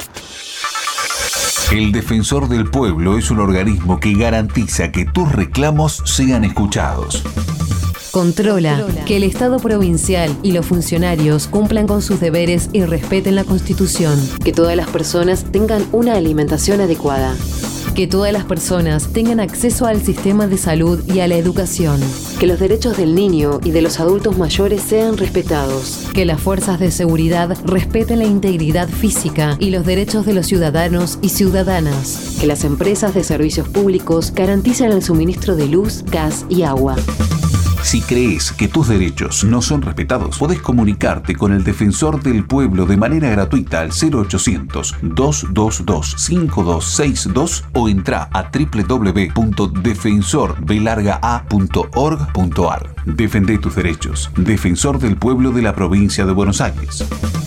El Defensor del Pueblo es un organismo que garantiza que tus reclamos sean escuchados. Controla que el Estado provincial y los funcionarios cumplan con sus deberes y respeten la Constitución. Que todas las personas tengan una alimentación adecuada. Que todas las personas tengan acceso al sistema de salud y a la educación. Que los derechos del niño y de los adultos mayores sean respetados. Que las fuerzas de seguridad respeten la integridad física y los derechos de los ciudadanos y ciudadanas. Que las empresas de servicios públicos garanticen el suministro de luz, gas y agua. Si crees que tus derechos no son respetados, podés comunicarte con el Defensor del Pueblo de manera gratuita al cero ochocientos, dos dos dos, cinco dos seis dos o entra a doble u doble u doble u punto defensor b larga a punto org punto a r. Defendé tus derechos. Defensor del Pueblo de la Provincia de Buenos Aires.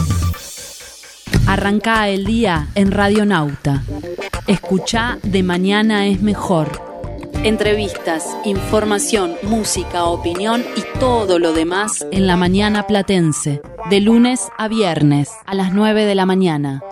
Arrancá el día en Radionauta. Escuchá De Mañana es Mejor. Entrevistas, información, música, opinión y todo lo demás en la mañana platense. De lunes a viernes a las nueve de la mañana.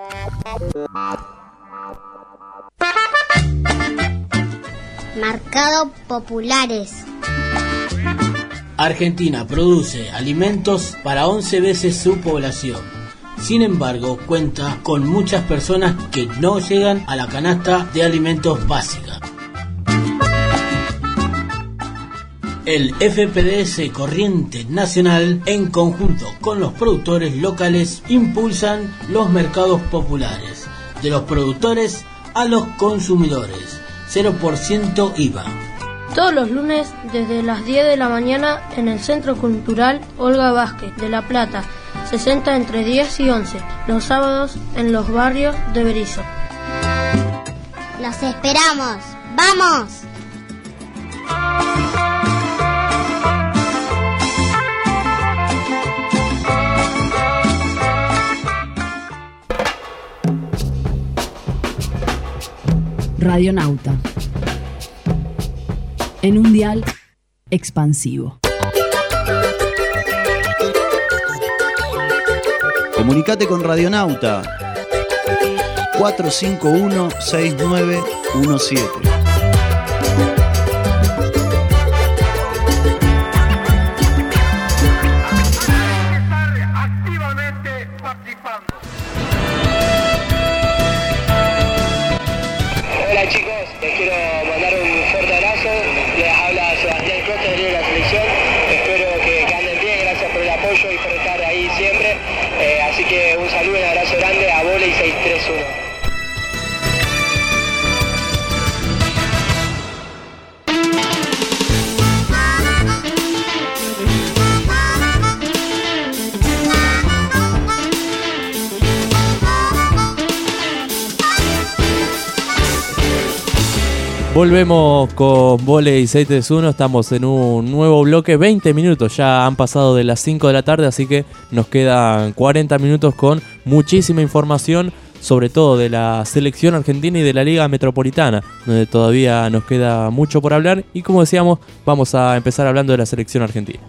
Mercado Populares. Argentina produce alimentos para once veces su población. Sin embargo, cuenta con muchas personas que no llegan a la canasta de alimentos básica. El F P D S Corriente Nacional, en conjunto con los productores locales, impulsan los mercados populares, de los productores a los consumidores, cero por ciento I V A. Todos los lunes desde las diez de la mañana en el Centro Cultural Olga Vázquez de La Plata, sesenta entre diez y once. Los sábados en los barrios de Berizo. ¡Los esperamos! ¡Vamos! Radionauta. En un dial expansivo. Comunicate con Radionauta cuatro cinco uno seis nueve uno siete. Hola chicos, les quiero mandar un fuerte abrazo. Les habla Sebastián Costa, de la selección. Espero que, que anden bien, gracias por el apoyo y por estar ahí siempre. Eh, así que un saludo y un abrazo grande a Voley seis tres uno. Volvemos con Voley seis tres uno, estamos en un nuevo bloque, veinte minutos, ya han pasado de las cinco de la tarde, así que nos quedan cuarenta minutos con muchísima información, sobre todo de la selección argentina y de la Liga Metropolitana, donde todavía nos queda mucho por hablar y como decíamos, vamos a empezar hablando de la selección argentina.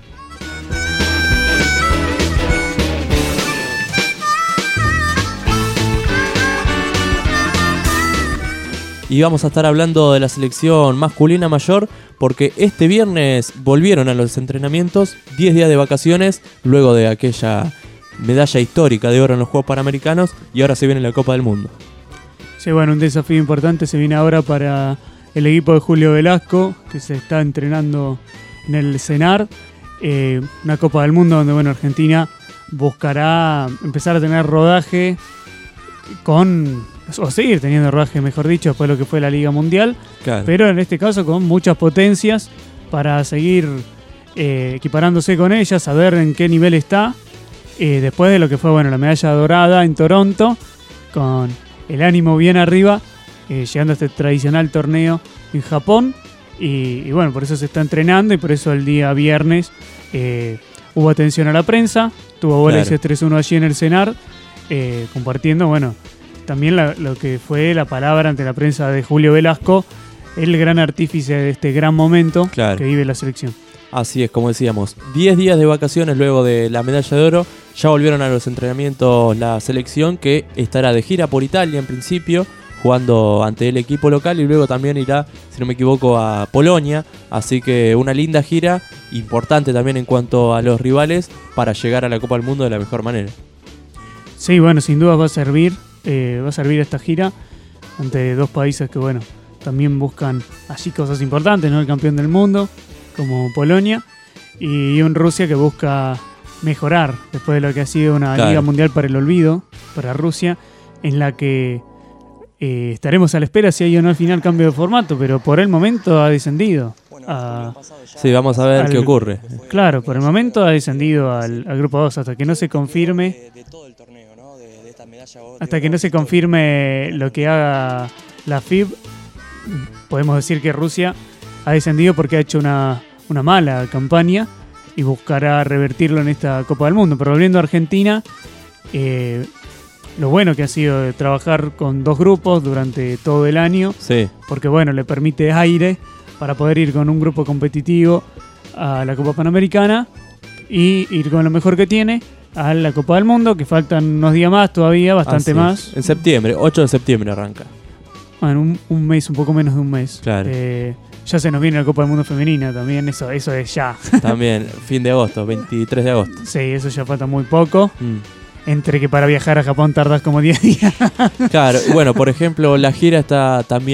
Y vamos a estar hablando de la selección masculina mayor porque este viernes volvieron a los entrenamientos, diez días de vacaciones luego de aquella medalla histórica de oro en los Juegos Panamericanos y ahora se viene la Copa del Mundo. Sí, bueno, un desafío importante se viene ahora para el equipo de Julio Velasco que se está entrenando en el CENAR, eh, una Copa del Mundo donde bueno, Argentina buscará empezar a tener rodaje con... o seguir teniendo rodaje, mejor dicho, después de lo que fue la Liga Mundial, claro. Pero en este caso con muchas potencias para seguir eh, equiparándose con ellas, saber en qué nivel está, eh, después de lo que fue bueno la medalla dorada en Toronto, con el ánimo bien arriba, eh, llegando a este tradicional torneo en Japón, y, y bueno, por eso se está entrenando y por eso el día viernes eh, hubo atención a la prensa, tuvo Voley seis tres uno allí en el CENAR, eh, compartiendo, bueno, también la, lo que fue la palabra ante la prensa de Julio Velasco, el gran artífice de este gran momento claro. que vive la selección. Así es, como decíamos, diez días de vacaciones luego de la medalla de oro, ya volvieron a los entrenamientos la selección que estará de gira por Italia en principio, jugando ante el equipo local y luego también irá, si no me equivoco, a Polonia, así que una linda gira, importante también en cuanto a los rivales para llegar a la Copa del Mundo de la mejor manera. Sí, bueno, sin duda va a servir. Eh, va a servir esta gira ante dos países que bueno también buscan allí cosas importantes, ¿no? El campeón del mundo como Polonia y un Rusia que busca mejorar después de lo que ha sido una claro. Liga Mundial para el olvido para Rusia, en la que eh, estaremos a la espera si hay o no al final cambio de formato, pero por el momento ha descendido a, sí, vamos a ver al, qué ocurre. Claro, por el momento ha descendido al, al grupo dos hasta que no se confirme Hasta que no se confirme lo que haga la F I B, podemos decir que Rusia ha descendido porque ha hecho una, una mala campaña y buscará revertirlo en esta Copa del Mundo. Pero volviendo a Argentina, eh, lo bueno que ha sido de trabajar con dos grupos durante todo el año, sí. porque bueno, le permite aire para poder ir con un grupo competitivo a la Copa Panamericana y ir con lo mejor que tiene a la Copa del Mundo, que faltan unos días más todavía, bastante más. En septiembre, ocho de septiembre arranca. Bueno, un, un mes, un poco menos de un mes. Claro. Eh, ya se nos viene la Copa del Mundo Femenina también, eso, eso es ya. También, fin de agosto, veintitrés de agosto. Sí, eso ya falta muy poco. Mm. Entre que para viajar a Japón tardas como diez días. Claro, bueno, por ejemplo, la gira está también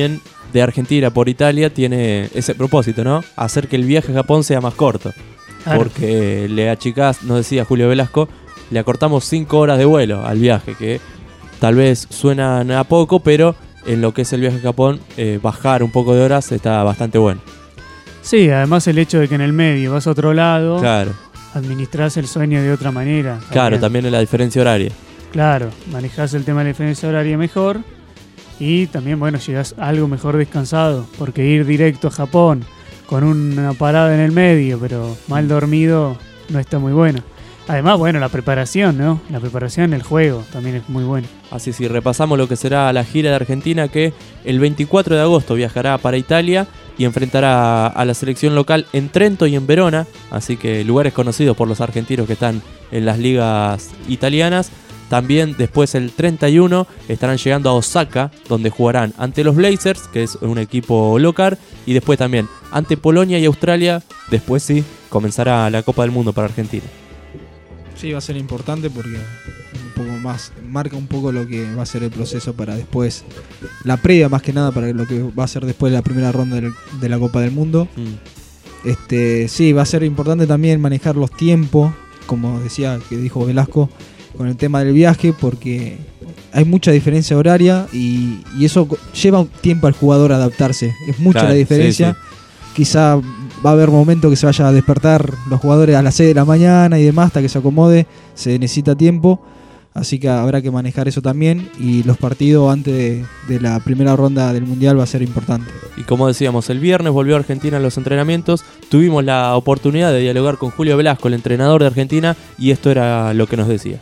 de Argentina por Italia tiene ese propósito, ¿no? Hacer que el viaje a Japón sea más corto. Claro. Porque le achicás, nos decía Julio Velasco, le acortamos cinco horas de vuelo al viaje, que tal vez suenan a poco, pero en lo que es el viaje a Japón, eh, bajar un poco de horas está bastante bueno. Sí, además el hecho de que en el medio vas a otro lado, claro, administrás el sueño de otra manera. También. Claro, también en la diferencia horaria. Claro, manejás el tema de la diferencia horaria mejor y también, bueno, llegás algo mejor descansado, porque ir directo a Japón con una parada en el medio, pero mal dormido, no está muy bueno. Además, bueno, la preparación, ¿no? La preparación en el juego también es muy buena. Así sí, repasamos lo que será la gira de Argentina, que el veinticuatro de agosto viajará para Italia y enfrentará a la selección local en Trento y en Verona, así que lugares conocidos por los argentinos que están en las ligas italianas. También después el treinta y uno estarán llegando a Osaka, donde jugarán ante los Blazers, que es un equipo local, y después también ante Polonia y Australia. Después sí, comenzará la Copa del Mundo para Argentina. Sí, va a ser importante porque un poco más marca un poco lo que va a ser el proceso para después, la previa más que nada para lo que va a ser después de la primera ronda del, de la Copa del Mundo. Mm. Este, sí, va a ser importante también manejar los tiempos, como decía, que dijo Velasco, con el tema del viaje, porque hay mucha diferencia horaria y, y eso lleva tiempo al jugador a adaptarse. Es mucha claro, la diferencia. Sí, sí. Quizá va a haber momentos que se vaya a despertar los jugadores a las seis de la mañana y demás, hasta que se acomode, se necesita tiempo, así que habrá que manejar eso también, y los partidos antes de, de la primera ronda del Mundial va a ser importante. Y como decíamos, el viernes volvió a Argentina en los entrenamientos, tuvimos la oportunidad de dialogar con Julio Velasco, el entrenador de Argentina, y esto era lo que nos decía.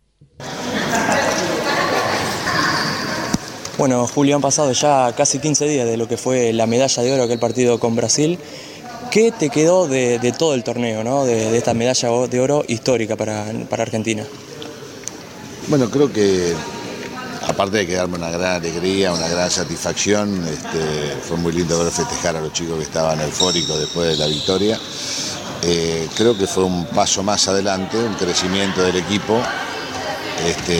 Bueno, Julio, han pasado ya casi quince días de lo que fue la medalla de oro, aquel partido con Brasil. ¿Qué te quedó de, de todo el torneo, ¿no? de, de esta medalla de oro histórica para, para Argentina? Bueno, creo que aparte de quedarme una gran alegría, una gran satisfacción, este, fue muy lindo ver festejar a los chicos que estaban eufóricos después de la victoria. Eh, creo que fue un paso más adelante, un crecimiento del equipo. Este,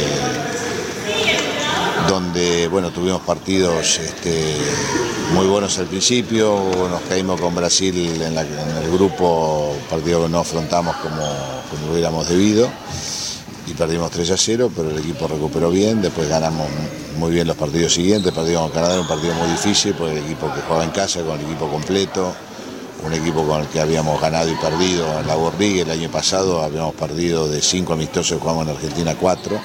donde bueno, tuvimos partidos este, muy buenos al principio, nos caímos con Brasil en, la, en el grupo, partido que no afrontamos como, como hubiéramos debido, y perdimos tres a cero, pero el equipo recuperó bien, después ganamos muy bien los partidos siguientes, perdimos con Canadá, un partido muy difícil, porque el equipo que jugaba en casa, con el equipo completo, un equipo con el que habíamos ganado y perdido en la World League el año pasado, habíamos perdido de cinco amistosos, jugamos en Argentina cuatro.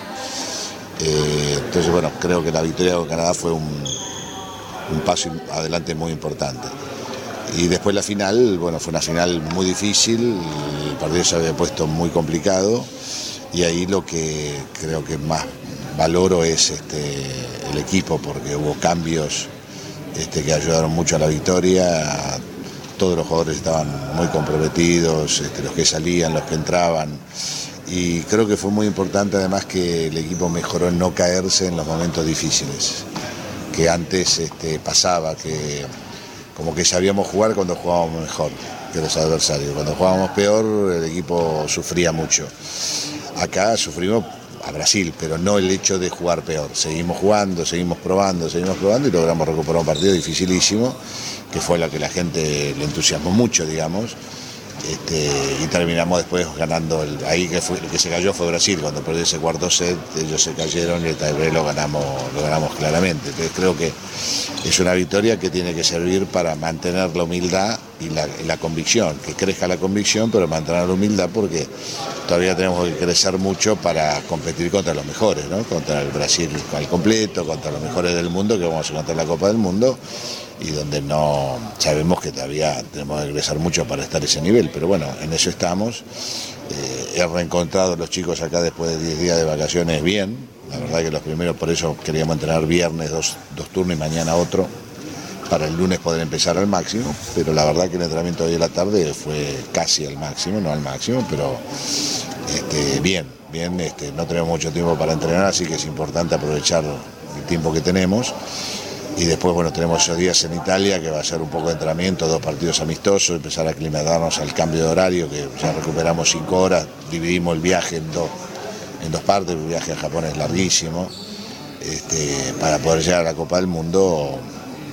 Eh, entonces, bueno, creo que la victoria con Canadá fue un, un paso adelante muy importante. Y después la final, bueno, fue una final muy difícil, el partido se había puesto muy complicado, y ahí lo que creo que más valoro es este, el equipo, porque hubo cambios este, que ayudaron mucho a la victoria. Todos los jugadores estaban muy comprometidos, este, los que salían, los que entraban. Y creo que fue muy importante además que el equipo mejoró en no caerse en los momentos difíciles, que antes este, pasaba, que como que sabíamos jugar cuando jugábamos mejor que los adversarios. Cuando jugábamos peor el equipo sufría mucho. Acá sufrimos a Brasil, pero no el hecho de jugar peor. Seguimos jugando, seguimos probando, seguimos probando y logramos recuperar un partido dificilísimo, que fue lo que la gente le entusiasmó mucho, digamos. Este, y terminamos después ganando, el, ahí que, fue, el que se cayó fue Brasil, cuando perdió ese cuarto set, ellos se cayeron y el tiebreak lo ganamos, lo ganamos claramente. Entonces creo que es una victoria que tiene que servir para mantener la humildad y la, y la convicción, que crezca la convicción, pero mantener la humildad, porque todavía tenemos que crecer mucho para competir contra los mejores, ¿no? Contra el Brasil al completo, contra los mejores del mundo, que vamos a encontrar en la Copa del Mundo, y donde no sabemos que todavía tenemos que crecer mucho para estar a ese nivel, pero bueno, en eso estamos. Eh, he reencontrado a los chicos acá después de diez días de vacaciones bien, la verdad que los primeros, por eso queríamos entrenar viernes dos, dos turnos y mañana otro, para el lunes poder empezar al máximo, pero la verdad que el entrenamiento de hoy de la tarde fue casi al máximo, no al máximo, pero este, bien, bien, este, no tenemos mucho tiempo para entrenar, así que es importante aprovechar el tiempo que tenemos. Y después, bueno, tenemos esos días en Italia, que va a ser un poco de entrenamiento, dos partidos amistosos, empezar a aclimatarnos al cambio de horario, que ya recuperamos cinco horas, dividimos el viaje en dos, en dos partes, el viaje a Japón es larguísimo, este, para poder llegar a la Copa del Mundo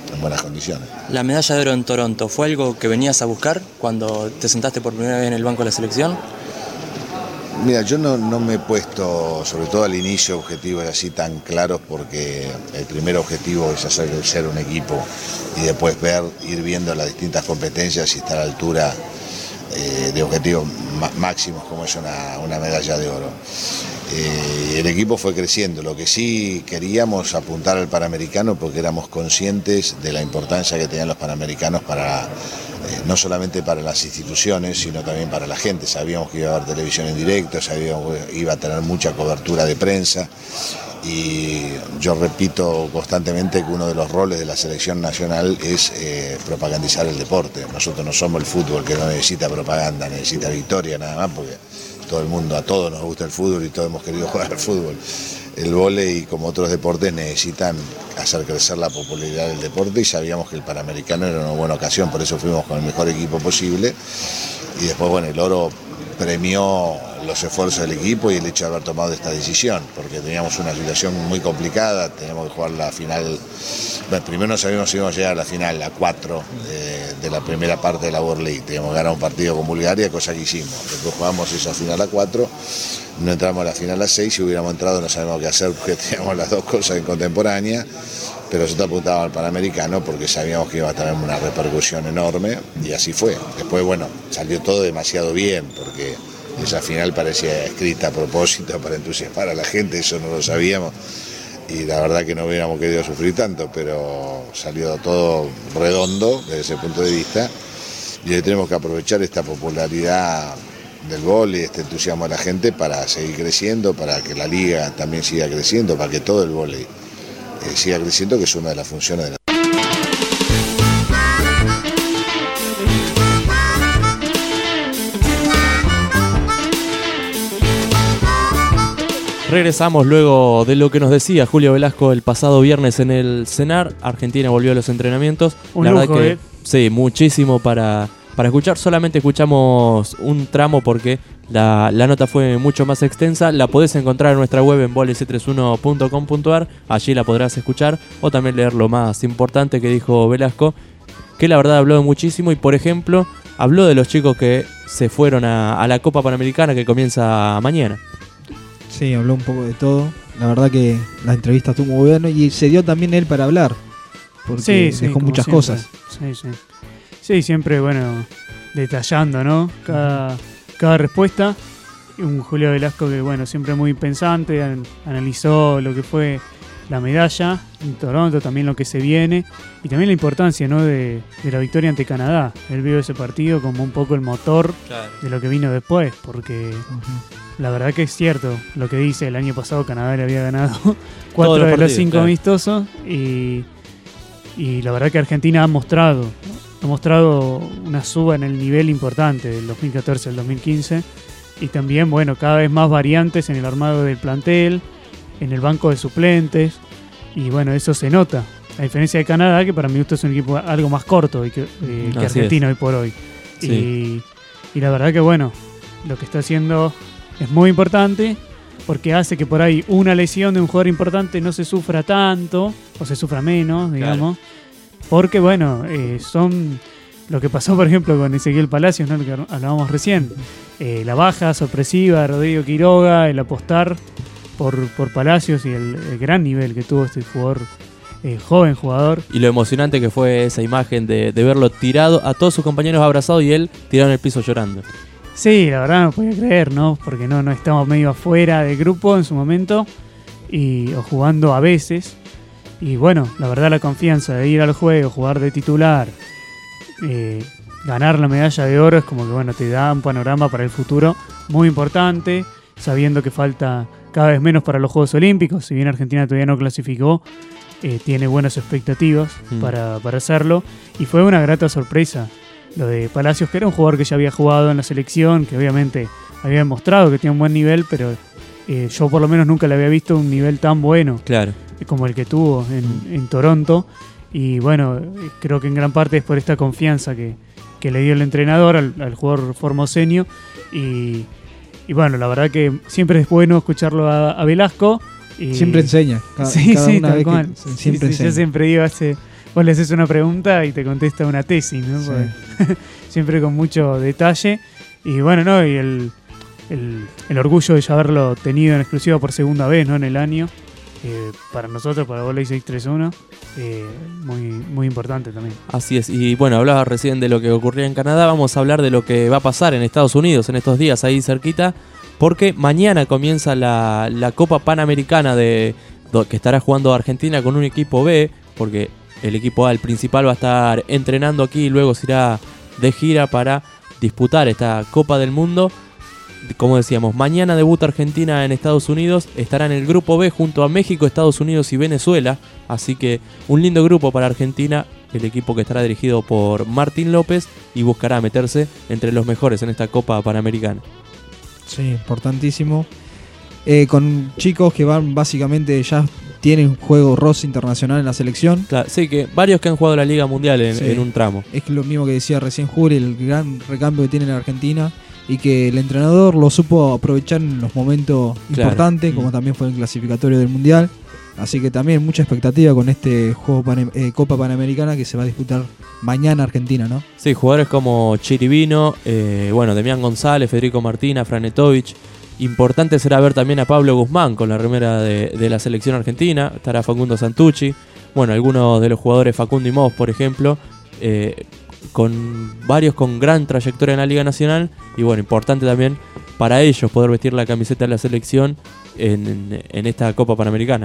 en buenas condiciones. La medalla de oro en Toronto, ¿fue algo que venías a buscar cuando te sentaste por primera vez en el banco de la selección? Mira, yo no, no me he puesto, sobre todo al inicio, objetivos así tan claros, porque el primer objetivo es hacer crecer un equipo y después ver, ir viendo las distintas competencias y estar a la altura eh, de objetivos máximos como es una, una medalla de oro. Eh, el equipo fue creciendo, lo que sí queríamos apuntar al Panamericano porque éramos conscientes de la importancia que tenían los Panamericanos para... Eh, no solamente para las instituciones, sino también para la gente. Sabíamos que iba a haber televisión en directo, sabíamos que iba a tener mucha cobertura de prensa y yo repito constantemente que uno de los roles de la selección nacional es eh, propagandizar el deporte. Nosotros no somos el fútbol que no necesita propaganda, necesita victoria nada más, porque todo el mundo, a todos nos gusta el fútbol y todos hemos querido jugar al fútbol. El vóley, como otros deportes, necesitan hacer crecer la popularidad del deporte y sabíamos que el Panamericano era una buena ocasión, por eso fuimos con el mejor equipo posible y después, bueno, el oro premió los esfuerzos del equipo y el hecho de haber tomado esta decisión, porque teníamos una situación muy complicada, teníamos que jugar la final, bueno, primero no sabíamos si íbamos a llegar a la final, a cuatro de, de la primera parte de la World League, teníamos que ganar un partido con Bulgaria, cosa que hicimos, después jugamos esa final a cuatro, no entramos a la final a seis, si hubiéramos entrado no sabemos qué hacer porque teníamos las dos cosas en contemporánea, pero nosotros apuntábamos al Panamericano porque sabíamos que iba a tener una repercusión enorme y así fue. Después, bueno, salió todo demasiado bien porque esa final parecía escrita a propósito para entusiasmar a la gente, eso no lo sabíamos y la verdad que no hubiéramos querido sufrir tanto, pero salió todo redondo desde ese punto de vista y hoy tenemos que aprovechar esta popularidad del vóley, este entusiasmo de la gente para seguir creciendo, para que la liga también siga creciendo, para que todo el vóley eh, siga creciendo, que es una de las funciones de la... Regresamos luego de lo que nos decía Julio Velasco el pasado viernes en el CENAR. Argentina volvió a los entrenamientos. Un la lujo, verdad que eh. sí, muchísimo para, para escuchar. Solamente escuchamos un tramo porque la, la nota fue mucho más extensa. La podés encontrar en nuestra web en voley c treinta y uno punto com punto a r. Allí la podrás escuchar o también leer lo más importante que dijo Velasco, que la verdad habló muchísimo y, por ejemplo, habló de los chicos que se fueron a, a la Copa Panamericana que comienza mañana. Sí, habló un poco de todo. La verdad que la entrevista estuvo muy buena y se dio también él para hablar. Porque sí, sí, dejó muchas siempre. cosas. Sí, sí. Sí, siempre, bueno, detallando, ¿no? Cada, cada respuesta. Y un Julio Velasco que, bueno, siempre muy pensante, an- analizó lo que fue la medalla en Toronto, también lo que se viene y también la importancia, ¿no? de, de la victoria ante Canadá. Él vio ese partido como un poco el motor claro. de lo que vino después, porque uh-huh. la verdad que es cierto lo que dice. El año pasado Canadá le había ganado cuatro de partidos, los cinco claro. amistosos y, y la verdad que Argentina ha mostrado ha mostrado una suba en el nivel importante del dos mil catorce al dos mil quince y también, bueno, cada vez más variantes en el armado del plantel, en el banco de suplentes y bueno, eso se nota, a diferencia de Canadá, que para mí gusto es un equipo algo más corto y que, eh, que Argentina hoy por hoy sí. y, y la verdad que bueno, lo que está haciendo es muy importante porque hace que por ahí una lesión de un jugador importante no se sufra tanto o se sufra menos, digamos, claro. porque bueno, eh, son lo que pasó por ejemplo con Ezequiel Palacios, ¿no? Lo que hablábamos recién, eh, la baja sorpresiva de Rodrigo Quiroga, el apostar Por, por Palacios y el, el gran nivel que tuvo este jugador, eh, joven jugador. Y lo emocionante que fue esa imagen de, de verlo tirado, a todos sus compañeros abrazados y él tirado en el piso llorando. Sí, la verdad no podía creer, ¿no? Porque no, no estamos medio afuera del grupo en su momento y, o jugando a veces. Y bueno, la verdad la confianza de ir al juego, jugar de titular, eh, ganar la medalla de oro es como que bueno, te da un panorama para el futuro muy importante, sabiendo que falta cada vez menos para los Juegos Olímpicos. Si bien Argentina todavía no clasificó, eh, tiene buenas expectativas mm. para, para hacerlo. Y fue una grata sorpresa lo de Palacios, que era un jugador que ya había jugado en la selección, que obviamente había demostrado que tenía un buen nivel, pero eh, yo por lo menos nunca le había visto un nivel tan bueno claro. como el que tuvo en, mm. en Toronto. Y bueno, creo que en gran parte es por esta confianza que, que le dio el entrenador al, al jugador formoseño. Y Y bueno, la verdad que siempre es bueno escucharlo a, a Velasco. Y siempre enseña. Cada, sí, cada sí, una tal vez cual. Que siempre sí, sí, yo siempre digo, hace vos le haces una pregunta y te contesta una tesis, ¿no? Sí. Siempre con mucho detalle. Y bueno, ¿no? Y el, el, el orgullo de ya haberlo tenido en exclusiva por segunda vez, ¿no? En el año. Eh, para nosotros, para Voley seiscientos treinta y uno, eh, muy, muy importante también. Así es, y bueno, hablaba recién de lo que ocurría en Canadá, vamos a hablar de lo que va a pasar en Estados Unidos en estos días ahí cerquita, porque mañana comienza la, la Copa Panamericana de, do, que estará jugando Argentina con un equipo B, porque el equipo A, el principal, va a estar entrenando aquí y luego se irá de gira para disputar esta Copa del Mundo. Como decíamos, mañana debuta Argentina en Estados Unidos, estará en el grupo B junto a México, Estados Unidos y Venezuela, así que un lindo grupo para Argentina, el equipo que estará dirigido por Martín López y buscará meterse entre los mejores en esta Copa Panamericana. Sí, importantísimo. Eh, con chicos que van básicamente ya tienen juego roce internacional en la selección. Claro, sí, que varios que han jugado la Liga Mundial en, Sí. en un tramo. Es lo mismo que decía recién Juri, el gran recambio que tiene en Argentina y que el entrenador lo supo aprovechar en los momentos Claro. importantes, como Mm. también fue el clasificatorio del Mundial. Así que también mucha expectativa con este juego Pan- eh, Copa Panamericana que se va a disputar mañana Argentina, ¿no? Sí, jugadores como Chirivino, eh, bueno, Demián González, Federico Martina, Franetovich. Importante será ver también a Pablo Guzmán con la remera de, de la selección argentina. Estará Facundo Santucci. Bueno, algunos de los jugadores, Facundo y Mos, por ejemplo, eh, con varios con gran trayectoria en la Liga Nacional. Y bueno, importante también para ellos poder vestir la camiseta de la selección en, en, en esta Copa Panamericana.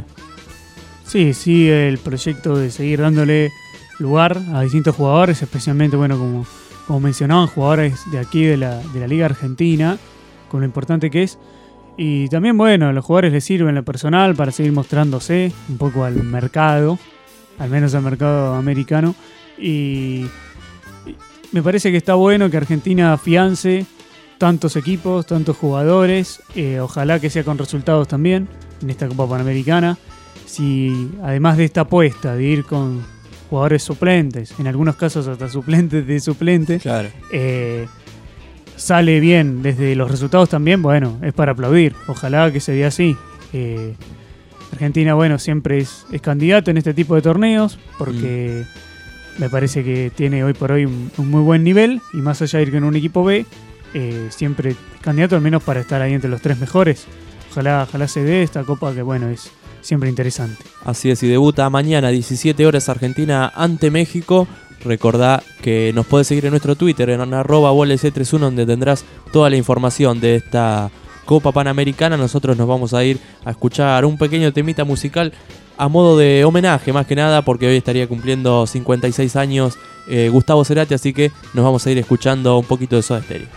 Sí, sí, el proyecto de seguir dándole lugar a distintos jugadores, especialmente, bueno, como, como mencionaban, jugadores de aquí de la, de la Liga Argentina, con lo importante que es. Y también, bueno, a los jugadores les sirve en lo personal para seguir mostrándose un poco al mercado, al menos al mercado americano. Y, y me parece que está bueno que Argentina afiance tantos equipos, tantos jugadores, eh, ojalá que sea con resultados también en esta Copa Panamericana. Si además de esta apuesta de ir con jugadores suplentes, en algunos casos hasta suplentes de suplentes, claro. eh, sale bien desde los resultados también, bueno, es para aplaudir. Ojalá que se dé así. Eh, Argentina, bueno, siempre es, es candidato en este tipo de torneos porque mm. me parece que tiene hoy por hoy un, un muy buen nivel y más allá de ir con un equipo B, eh, siempre es candidato al menos para estar ahí entre los tres mejores. Ojalá, ojalá se dé esta copa que, bueno, es siempre interesante. Así es, y debuta mañana diecisiete horas Argentina ante México. Recordá que nos podés seguir en nuestro Twitter, en arroba voley seiscientos treinta y uno, donde tendrás toda la información de esta Copa Panamericana. Nosotros nos vamos a ir a escuchar un pequeño temita musical a modo de homenaje, más que nada, porque hoy estaría cumpliendo cincuenta y seis años eh, Gustavo Cerati, así que nos vamos a ir escuchando un poquito de Soda Stereo.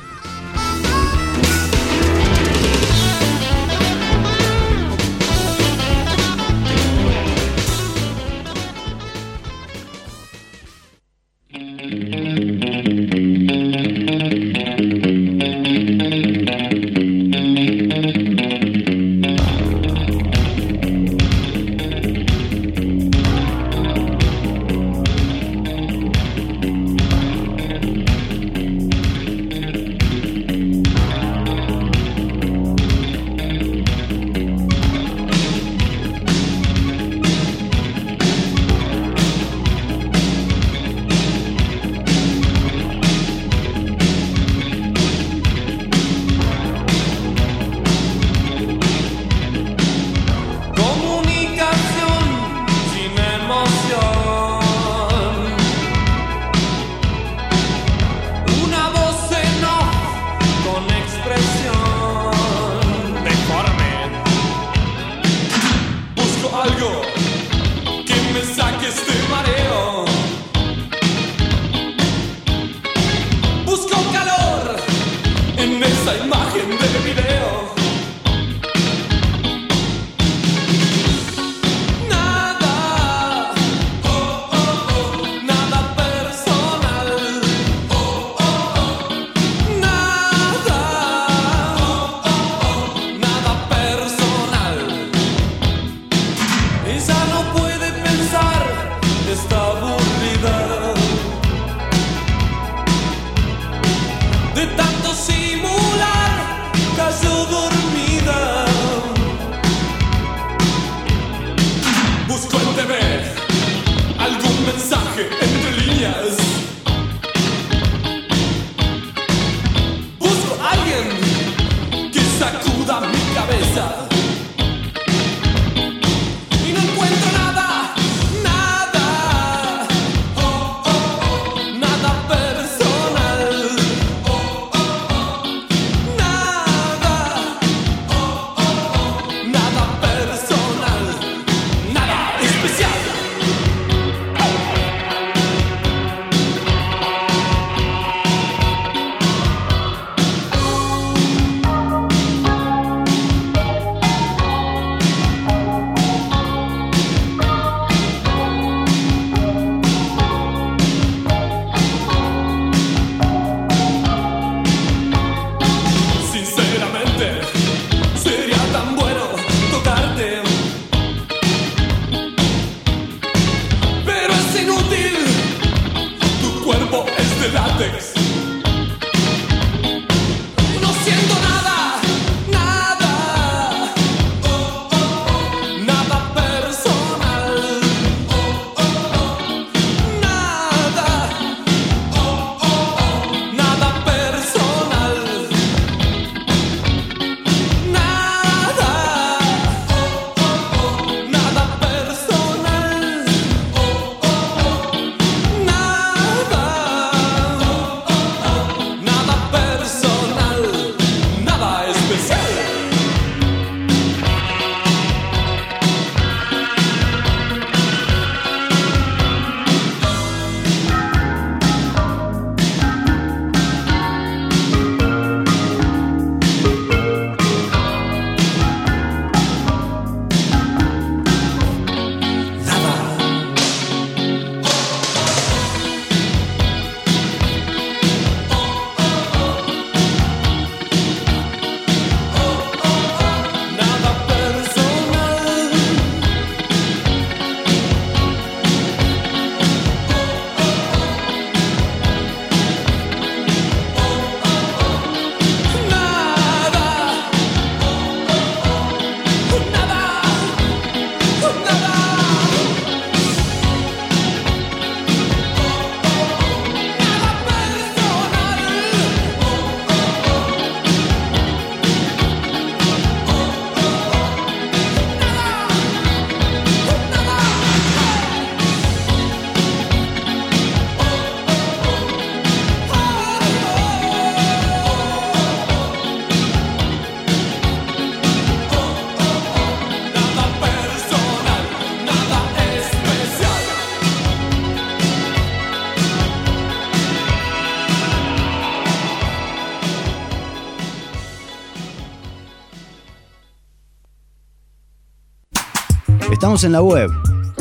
Estamos en la web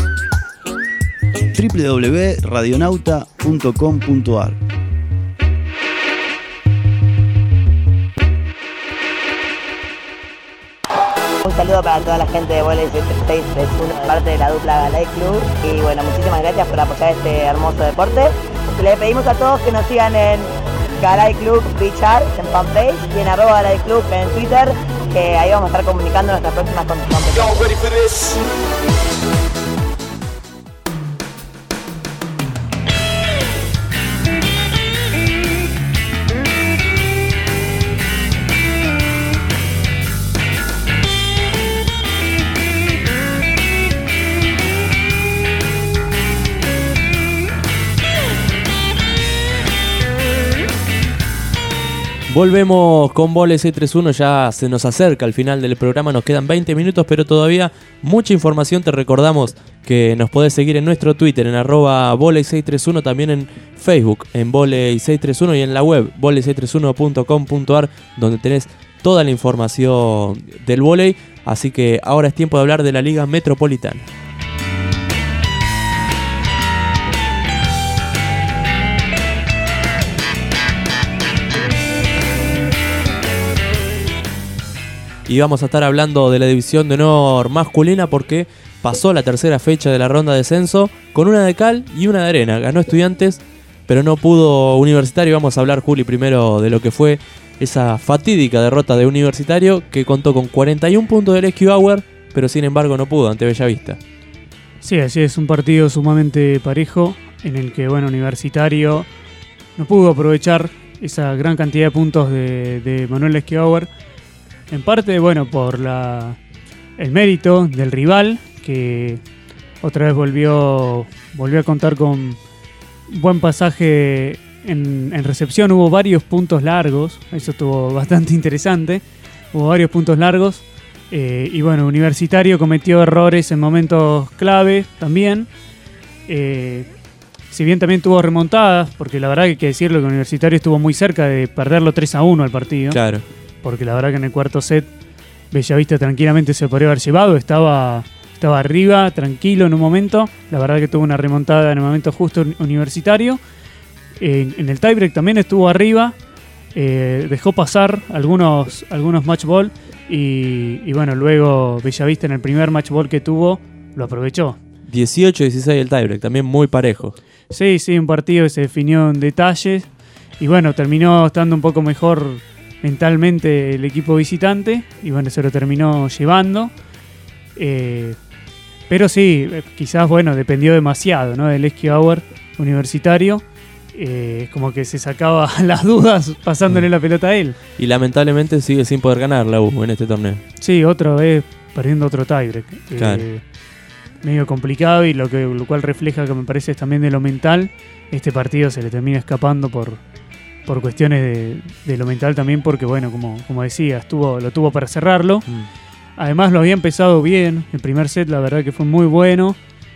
doble u doble u doble u punto radionauta punto com punto a r. Un saludo para toda la gente de Voley seis tres uno, de parte de la dupla Galay Club. Y bueno, muchísimas gracias por apoyar este hermoso deporte. Le pedimos a todos que nos sigan en Galay Club Bichar, en fanpage, y en arroba Galay Club en Twitter, que ahí vamos a estar comunicando nuestras próximas competencias. Volvemos con Voley seis tres uno, ya se nos acerca al final del programa, nos quedan veinte minutos, pero todavía mucha información. Te recordamos que nos podés seguir en nuestro Twitter, en arroba Voley seis tres uno, también en Facebook, en Voley seis tres uno, y en la web voley seis tres uno punto com punto a r, donde tenés toda la información del vóley. Así que ahora es tiempo de hablar de la Liga Metropolitana. Y vamos a estar hablando de la división de honor masculina porque pasó la tercera fecha de la ronda de descenso con una de cal y una de arena. Ganó Estudiantes, pero no pudo Universitario. Vamos a hablar, Juli, primero de lo que fue esa fatídica derrota de Universitario, que contó con cuarenta y un puntos del Esqui Bauer, pero sin embargo no pudo ante Bellavista. Sí, así es, un partido sumamente parejo en el que, bueno, Universitario no pudo aprovechar esa gran cantidad de puntos de, de Manuel Esqui Bauer. En parte, bueno, por la el mérito del rival, que otra vez volvió volvió a contar con buen pasaje en, en recepción. Hubo varios puntos largos, eso estuvo bastante interesante. Hubo varios puntos largos. Eh, y bueno, Universitario cometió errores en momentos clave también. Eh, si bien también tuvo remontadas, porque la verdad que hay que decirlo que Universitario estuvo muy cerca de perderlo tres a uno al partido. Claro. Porque la verdad que en el cuarto set Bellavista tranquilamente se podría haber llevado, estaba, estaba arriba, tranquilo en un momento, la verdad que tuvo una remontada en el momento justo Universitario. Eh, en el tiebreak también estuvo arriba, eh, dejó pasar algunos, algunos match ball y, y bueno, luego Bellavista en el primer match ball que tuvo lo aprovechó. dieciocho dieciséis el tiebreak, también muy parejo. Sí, sí, un partido que se definió en detalles y bueno, terminó estando un poco mejor mentalmente el equipo visitante y bueno, se lo terminó llevando. Eh, pero sí, quizás, bueno, dependió demasiado, ¿no?, del Esqui Bauer Universitario. Eh, como que se sacaba las dudas pasándole la pelota a él. Y lamentablemente sigue sin poder ganar la U en este torneo. Sí, otra vez perdiendo otro tiebreak. Claro. Eh, medio complicado y lo, que, lo cual refleja que me parece también de lo mental. Este partido se le termina escapando por... por cuestiones de, de lo mental también, porque bueno, como, como decía, estuvo, lo tuvo para cerrarlo. Mm. Además lo había empezado bien, el primer set la verdad que fue muy bueno,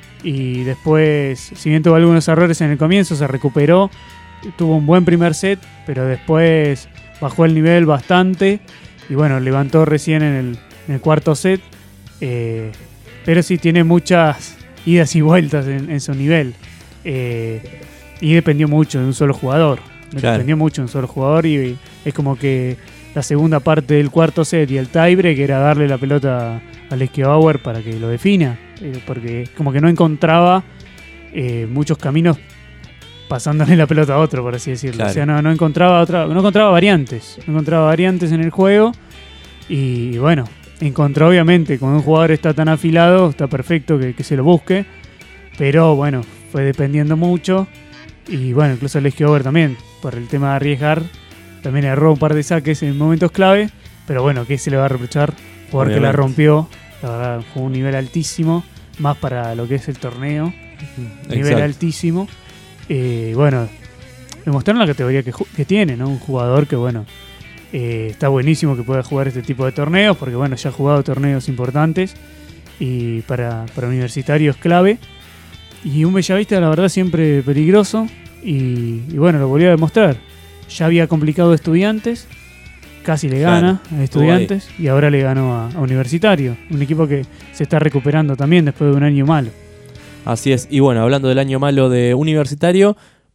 y después, si bien tuvo algunos errores en el comienzo, se recuperó, tuvo un buen primer set, pero después bajó el nivel bastante, y bueno, levantó recién en el, en el cuarto set, eh, pero sí tiene muchas idas y vueltas en, en su nivel, eh, y dependió mucho de un solo jugador. Claro. Dependió mucho de un solo jugador y es como que la segunda parte del cuarto set y el tiebreak era darle la pelota al Esqui Bauer para que lo defina, eh, porque como que no encontraba eh, muchos caminos pasándole la pelota a otro, por así decirlo. Claro. O sea, no, no encontraba otra, no encontraba variantes, no encontraba variantes en el juego y bueno, encontró obviamente cuando un jugador está tan afilado, está perfecto que, que se lo busque, pero bueno, fue dependiendo mucho y bueno, incluso el Esqui Bauer también, por el tema de arriesgar, también erró un par de saques en momentos clave, pero bueno, ¿qué se le va a reprochar? Jugador que la rompió, la verdad, fue un nivel altísimo, más para lo que es el torneo, Exacto. nivel altísimo. Eh, bueno, demostraron la categoría que, que tiene, ¿no? Un jugador que, bueno, eh, está buenísimo que pueda jugar este tipo de torneos, porque bueno, ya ha jugado torneos importantes y para, para Universitario es clave. Y un Bellavista, la verdad, siempre peligroso. Y, y bueno, lo volvió a demostrar. Ya había complicado Estudiantes. casi le gana Claro, a Estudiantes y ahora le ganó a, a Universitario, un equipo que se está recuperando también después de un año malo. Así es. Y bueno, hablando del año malo de Universitario,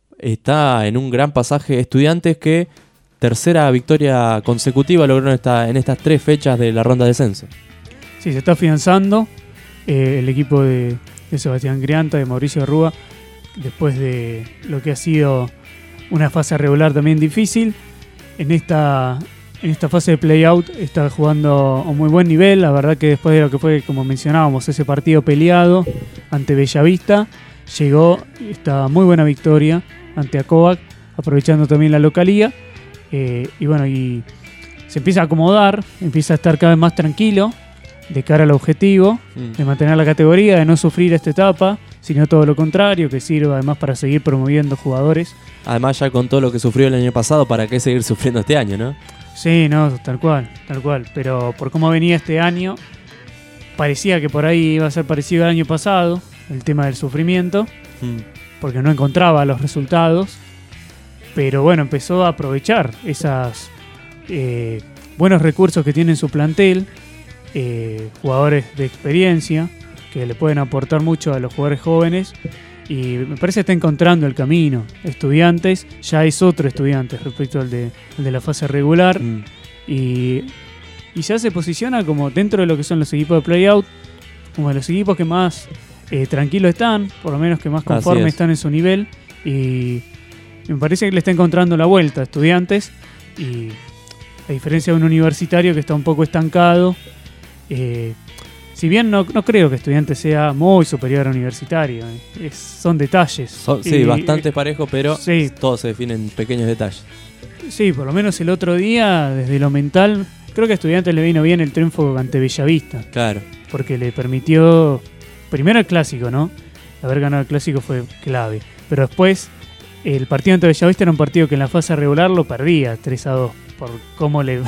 está en un gran pasaje Estudiantes que tercera victoria consecutiva logró en, esta, en estas tres fechas de la ronda de descenso. Sí, se está afianzando eh, el equipo de, de Sebastián Grianta, de Mauricio Rúa, después de lo que ha sido una fase regular también difícil. En esta, en esta fase de play-out está jugando a un muy buen nivel. La verdad que después de lo que fue, como mencionábamos, ese partido peleado ante Bellavista, llegó esta muy buena victoria ante Acovac, aprovechando también la localía. Eh, y bueno, y se empieza a acomodar, empieza a estar cada vez más tranquilo de cara al objetivo, Mm. de mantener la categoría, de no sufrir esta etapa, sino todo lo contrario, que sirva además para seguir promoviendo jugadores. Además, ya con todo lo que sufrió el año pasado, ¿para qué seguir sufriendo este año, no? Sí, no, tal cual, tal cual. Pero por cómo venía este año, parecía que por ahí iba a ser parecido al año pasado, el tema del sufrimiento, Mm. porque no encontraba los resultados. Pero bueno, empezó a aprovechar esos eh, buenos recursos que tiene en su plantel, eh, jugadores de experiencia, que le pueden aportar mucho a los jugadores jóvenes. Y me parece que está encontrando el camino. Estudiantes ya es otro Estudiantes respecto al de, al de la fase regular. Mm. Y, y ya se posiciona como dentro de lo que son los equipos de play-out, como de los equipos que más eh, tranquilos están, por lo menos que más Así conformes es. están en su nivel. Y me parece que le está encontrando la vuelta a Estudiantes. Y a diferencia de un Universitario que está un poco estancado, eh, si bien no, no creo que Estudiantes sea muy superior a Universitario, eh, es- son detalles. Son- sí, Y- bastante parejo, pero Sí. todo se define en pequeños detalles. Sí, por lo menos el otro día, desde lo mental, creo que a Estudiantes le vino bien el triunfo ante Bellavista. Claro. Porque le permitió, primero el clásico, ¿no? Haber ganado el clásico fue clave. Pero después, el partido ante Bellavista era un partido que en la fase regular lo perdía tres a dos. Por cómo le.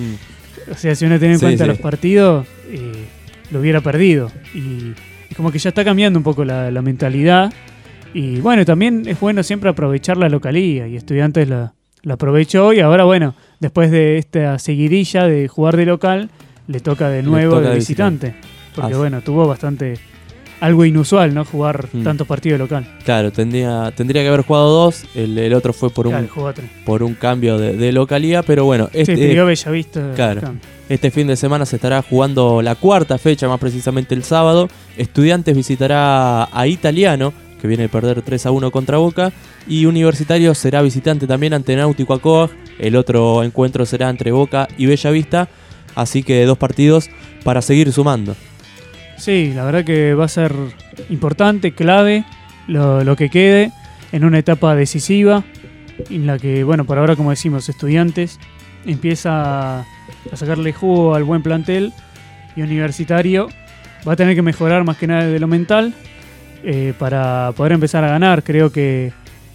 O sea, si uno tiene en Sí, cuenta sí. los partidos, eh, lo hubiera perdido. Y, y como que ya está cambiando un poco la, la mentalidad. Y bueno, también es bueno siempre aprovechar la localía. Y Estudiantes la, la aprovechó. Y ahora, bueno, después de esta seguidilla de jugar de local, le toca de Le nuevo toca de de visitante. visitante. Porque Ah, bueno, tuvo bastante. Algo inusual, ¿no? Jugar Mm. tantos partidos de local. Claro, tendría, tendría que haber jugado dos. El, el otro fue por un, Claro, jugó tres. por un cambio de, de localía. Pero bueno, Sí, este, pidió Bellavista. claro, cambio. este fin de semana se estará jugando la cuarta fecha, más precisamente el sábado. Estudiantes visitará a Italiano, que viene a perder tres a uno contra Boca. Y Universitario será visitante también ante Náutico Acoag. El otro encuentro será entre Boca y Bellavista. Así que dos partidos para seguir sumando. Sí, la verdad que va a ser importante, clave, lo, lo que quede en una etapa decisiva en la que, bueno, por ahora, como decimos, Estudiantes empieza a sacarle jugo al buen plantel y Universitario va a tener que mejorar más que nada de lo mental eh, para poder empezar a ganar. Creo que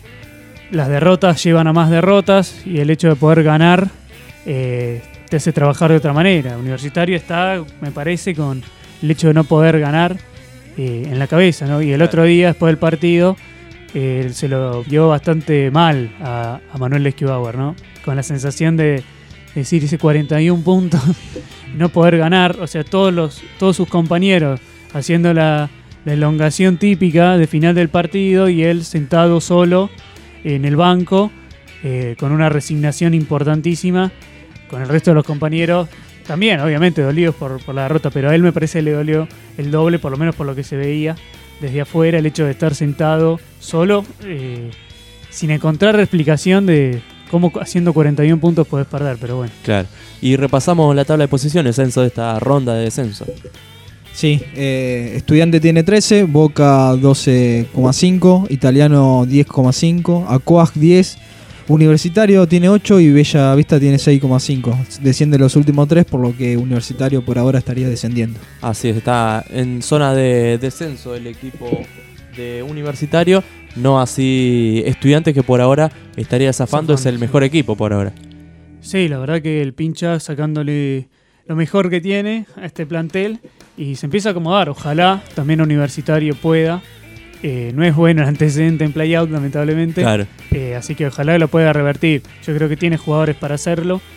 las derrotas llevan a más derrotas y el hecho de poder ganar eh, te hace trabajar de otra manera. Universitario está, me parece, con el hecho de no poder ganar eh, en la cabeza, ¿no? Y el otro día, después del partido, eh, se lo vio bastante mal a, a Manuel Esquibauer, ¿no? Con la sensación de decir ese cuarenta y un puntos, no poder ganar, o sea, todos los todos sus compañeros haciendo la, la elongación típica de final del partido y él sentado solo en el banco eh, con una resignación importantísima, con el resto de los compañeros también, obviamente, dolidos por, por la derrota, pero a él me parece que le dolió el doble, por lo menos por lo que se veía desde afuera, el hecho de estar sentado solo, eh, sin encontrar explicación de cómo haciendo cuarenta y un puntos podés perder, pero bueno. Claro. Y repasamos la tabla de posiciones, Enzo, de esta ronda de descenso. Sí, eh, Estudiante tiene trece, Boca doce coma cinco, Italiano diez coma cinco, Acoag diez, Universitario tiene ocho y Bella Vista tiene seis coma cinco. Desciende los últimos tres, por lo que Universitario por ahora estaría descendiendo. Así es, está en zona de descenso el equipo de Universitario. No así Estudiantes, que por ahora estaría zafando, Zafando, es el sí. mejor equipo por ahora. Sí, la verdad que el pincha sacándole lo mejor que tiene a este plantel y se empieza a acomodar. Ojalá también Universitario pueda. Eh, no es bueno el antecedente en playout, lamentablemente. Claro. Eh, así que ojalá lo pueda revertir. Yo creo que tiene jugadores para hacerlo,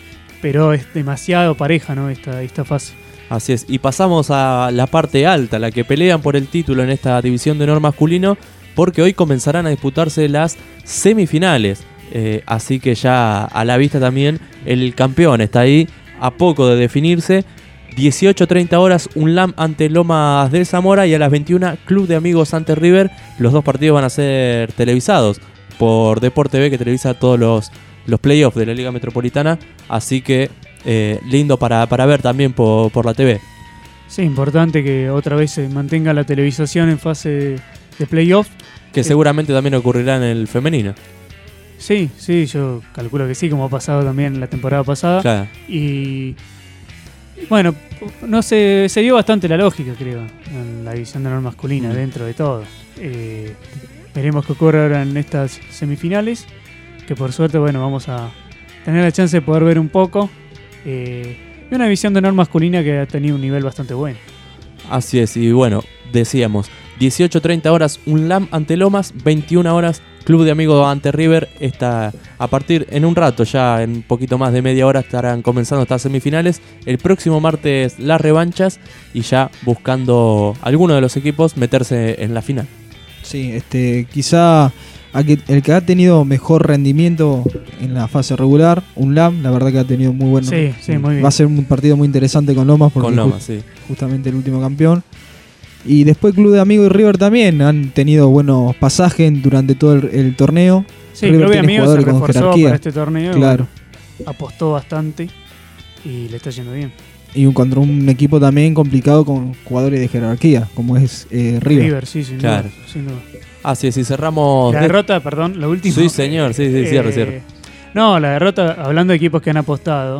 pero es demasiado pareja, ¿no? esta, esta fase. Así es, y pasamos a la parte alta, la que pelean por el título en esta división de honor masculino, porque hoy comenzarán a disputarse las semifinales. Eh, así que ya a la vista también el campeón está ahí, a poco de definirse. dieciocho treinta horas, UNLAM ante Lomas del Zamora, y a las veintiuna Club de Amigos ante River. Los dos partidos van a ser televisados por Deporte B, que televisa todos los, los playoffs de la Liga Metropolitana. Así que eh, lindo para, para ver también por, por la T V. Sí, importante que otra vez se mantenga la televisación en fase de, de playoff. Que seguramente también ocurrirá en el femenino. Sí, sí, yo calculo que sí, como ha pasado también la temporada pasada. Claro. Y bueno, no sé, se dio bastante la lógica, creo, en la división de honor masculina, mm. dentro de todo. Eh, veremos qué ocurre ahora en estas semifinales, que por suerte, bueno, vamos a tener la chance de poder ver un poco. Eh, y una división de honor masculina que ha tenido un nivel bastante bueno. Así es, y bueno, decíamos, dieciocho treinta horas UNLAM ante Lomas, veintiuna horas Club de Amigos ante River. Está a partir en un rato, ya en un poquito más de media hora estarán comenzando estas semifinales. El próximo martes las revanchas y ya buscando alguno de los equipos meterse en la final. Sí, este, quizá el que ha tenido mejor rendimiento en la fase regular, UNLAM, la verdad que ha tenido muy bueno. Sí, sí, muy bien. Va a ser un partido muy interesante con Lomas porque con Lomas, just, sí. justamente el último campeón. Y después Club de Amigos y River también han tenido buenos pasajes durante todo el, el torneo. Sí, River Club de tiene Amigos se jugadores con reforzó jerarquía. para este torneo. Claro. Bueno, apostó bastante y le está yendo bien. Y un, contra un equipo también complicado con jugadores de jerarquía, como es eh, River. River, sí, sin claro. duda. Sin duda. Así es, y cerramos... La derrota, perdón, la última. Sí, señor, sí, sí, cierre, eh, cierre. No, la derrota, hablando de equipos que han apostado,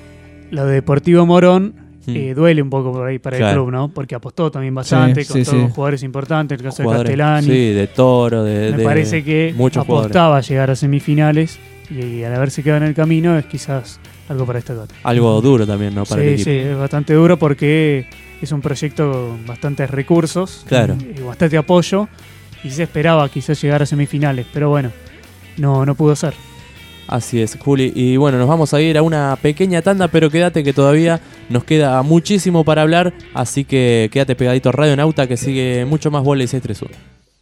lo de Deportivo Morón hmm. eh, duele un poco por ahí para claro. el club, ¿no? Porque apostó también bastante, sí, con sí, todos sí. jugadores importantes, el caso Jugadores, de Castellani. Sí, de Toro, de... Me de parece que muchos apostaba jugadores. a llegar a semifinales y al haberse quedado en el camino es quizás algo para destacar. Algo duro también, ¿no? Para sí, el equipo. Sí, es bastante duro porque es un proyecto con bastantes recursos claro. y bastante apoyo. Y se esperaba quizás llegar a semifinales, pero bueno, no, no pudo ser. Así es, Juli. Y bueno, nos vamos a ir a una pequeña tanda, pero quédate que todavía nos queda muchísimo para hablar. Así que quédate pegadito a Radio Nauta, que sigue mucho más Voley seis tres uno.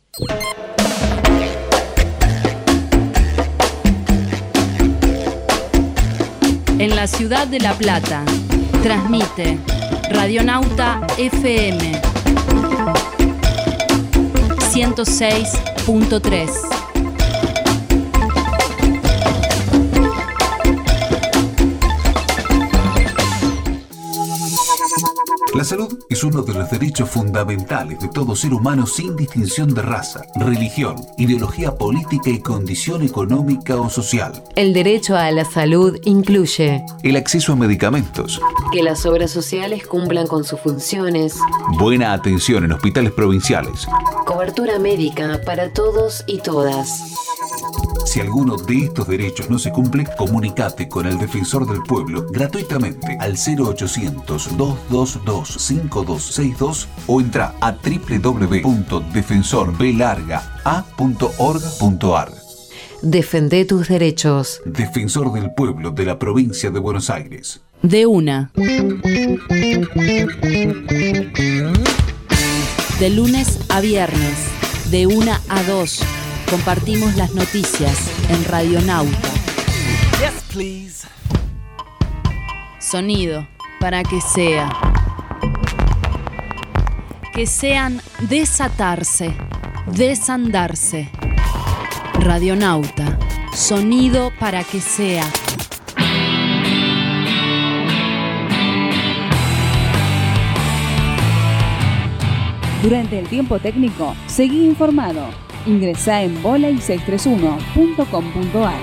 En la ciudad de La Plata, transmite Radionauta F M ciento seis punto tres. La salud es uno de los derechos fundamentales de todo ser humano sin distinción de raza, religión, ideología política y condición económica o social. El derecho a la salud incluye el acceso a medicamentos, que las obras sociales cumplan con sus funciones, buena atención en hospitales provinciales, cobertura médica para todos y todas. Si alguno de estos derechos no se cumple, comunicate con el Defensor del Pueblo gratuitamente al cero ochocientos, doscientos veintidós, cincuenta y dos sesenta y dos o entra a doble u doble u doble u punto defensor b larga a punto org punto a r. Defende tus derechos. Defensor del Pueblo de la Provincia de Buenos Aires. De una. De lunes a viernes, de una a dos. Compartimos las noticias en Radionauta. Yes, please. Sonido para que sea. Que sean desatarse, desandarse. Radionauta. Sonido para que sea. Durante el tiempo técnico, seguí informado. Ingresá en voley seiscientos treinta y uno punto com punto a r.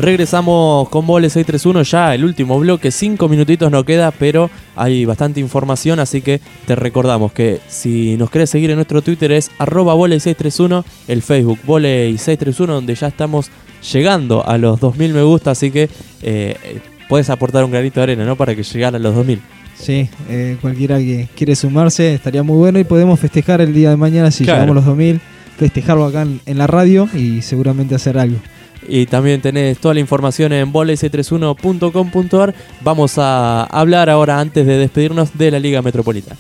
Regresamos con Vole seiscientos treinta y uno, ya el último bloque, cinco minutitos no queda, pero hay bastante información, así que te recordamos que si nos querés seguir en nuestro Twitter es arroba Vole seiscientos treinta y uno, el Facebook Vole seiscientos treinta y uno, donde ya estamos llegando a los dos mil me gusta, así que eh, puedes aportar un granito de arena, ¿no? Para que llegara a los dos mil. Sí, eh, cualquiera que quiere sumarse estaría muy bueno y podemos festejar el día de mañana si Claro. llegamos a los dos mil, festejarlo acá en, en la radio y seguramente hacer algo. Y también tenés toda la información en vole seiscientos treinta y uno punto com punto a r. Vamos a hablar ahora, antes de despedirnos, de la Liga Metropolitana.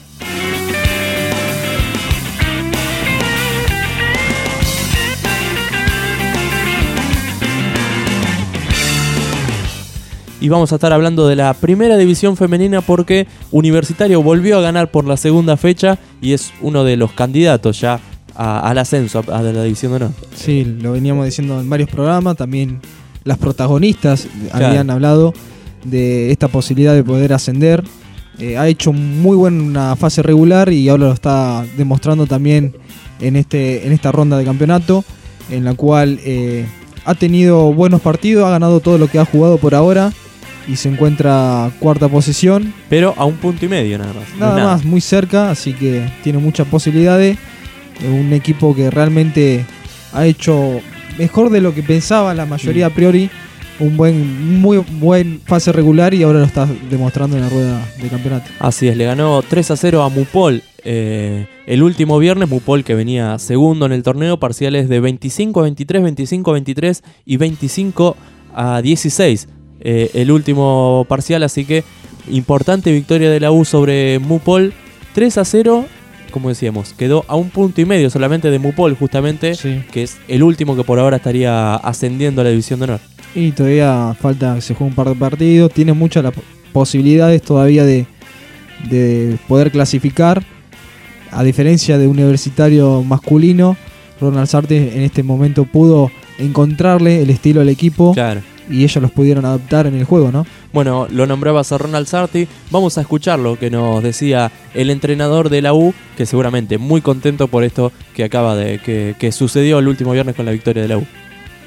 Y vamos a estar hablando de la primera división femenina porque Universitario volvió a ganar por la segunda fecha y es uno de los candidatos ya a, al ascenso a, a la división de honor. Sí, lo veníamos diciendo en varios programas, también las protagonistas Claro. habían hablado de esta posibilidad de poder ascender. Eh, ha hecho muy buena fase regular y ahora lo está demostrando también en, este, en esta ronda de campeonato, en la cual eh, ha tenido buenos partidos, ha ganado todo lo que ha jugado por ahora y se encuentra cuarta posición. Pero a un punto y medio nada más. Nada, No es más, muy cerca, así que tiene muchas posibilidades. Eh, Un equipo que realmente ha hecho mejor de lo que pensaba la mayoría a priori. Un buen, muy buen fase regular y ahora lo está demostrando en la rueda de campeonato. Así es, le ganó tres a cero a Mupol eh, el último viernes. Mupol, que venía segundo en el torneo, parciales de veinticinco a veintitrés, veinticinco a veintitrés y veinticinco a dieciséis. Eh, el último parcial, así que importante victoria de la U sobre Mupol, tres a cero. Como decíamos, quedó a un punto y medio solamente de Mupol, justamente, Sí. que es el último que por ahora estaría ascendiendo a la división de honor. Y todavía falta que se juegue un par de partidos. Tiene muchas las posibilidades todavía de, de poder clasificar. A diferencia de Universitario masculino, Ronald Sarti en este momento pudo encontrarle el estilo al equipo. Claro. Y ellos los pudieron adaptar en el juego, ¿no? Bueno, lo nombrabas a Ronald Sarti. Vamos a escuchar lo que nos decía el entrenador de la U, que seguramente muy contento por esto que acaba de que, que sucedió el último viernes con la victoria de la U.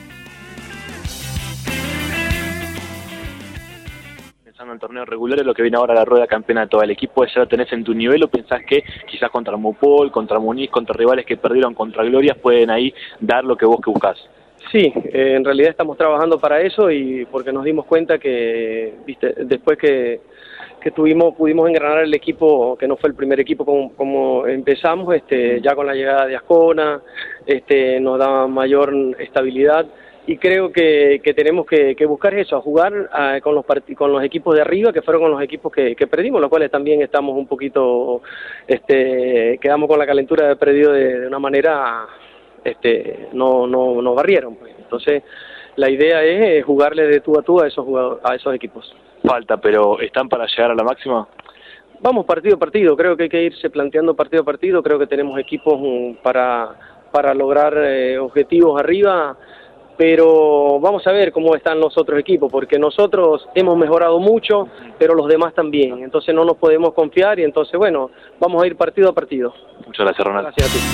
Pensando en torneos regulares, lo que viene ahora a la rueda de campeonato, ¿el equipo ya lo tenés en tu nivel o pensás que quizás contra Mupol, contra Muniz, contra rivales que perdieron contra Glorias pueden ahí dar lo que vos que buscás? Sí, eh, en realidad estamos trabajando para eso y porque nos dimos cuenta que, viste, después que, que tuvimos, pudimos engranar el equipo, que no fue el primer equipo como, como empezamos, este, ya con la llegada de Ascona, este, nos da mayor estabilidad y creo que, que tenemos que, que buscar eso, a jugar uh, con los part- con los equipos de arriba, que fueron con los equipos que, que perdimos, los cuales también estamos un poquito, este, quedamos con la calentura de perdido de, de una manera... Este, no, no, nos barrieron, pues. Entonces la idea es jugarle de tú a tú a esos jugadores, a esos equipos. Falta, pero ¿están para llegar a la máxima? Vamos partido a partido, creo que hay que irse planteando partido a partido, creo que tenemos equipos um, para, para lograr eh, objetivos arriba, pero vamos a ver cómo están los otros equipos, porque nosotros hemos mejorado mucho, pero los demás también, entonces no nos podemos confiar y entonces bueno, vamos a ir partido a partido. Muchas gracias, Ronald. Gracias a ti.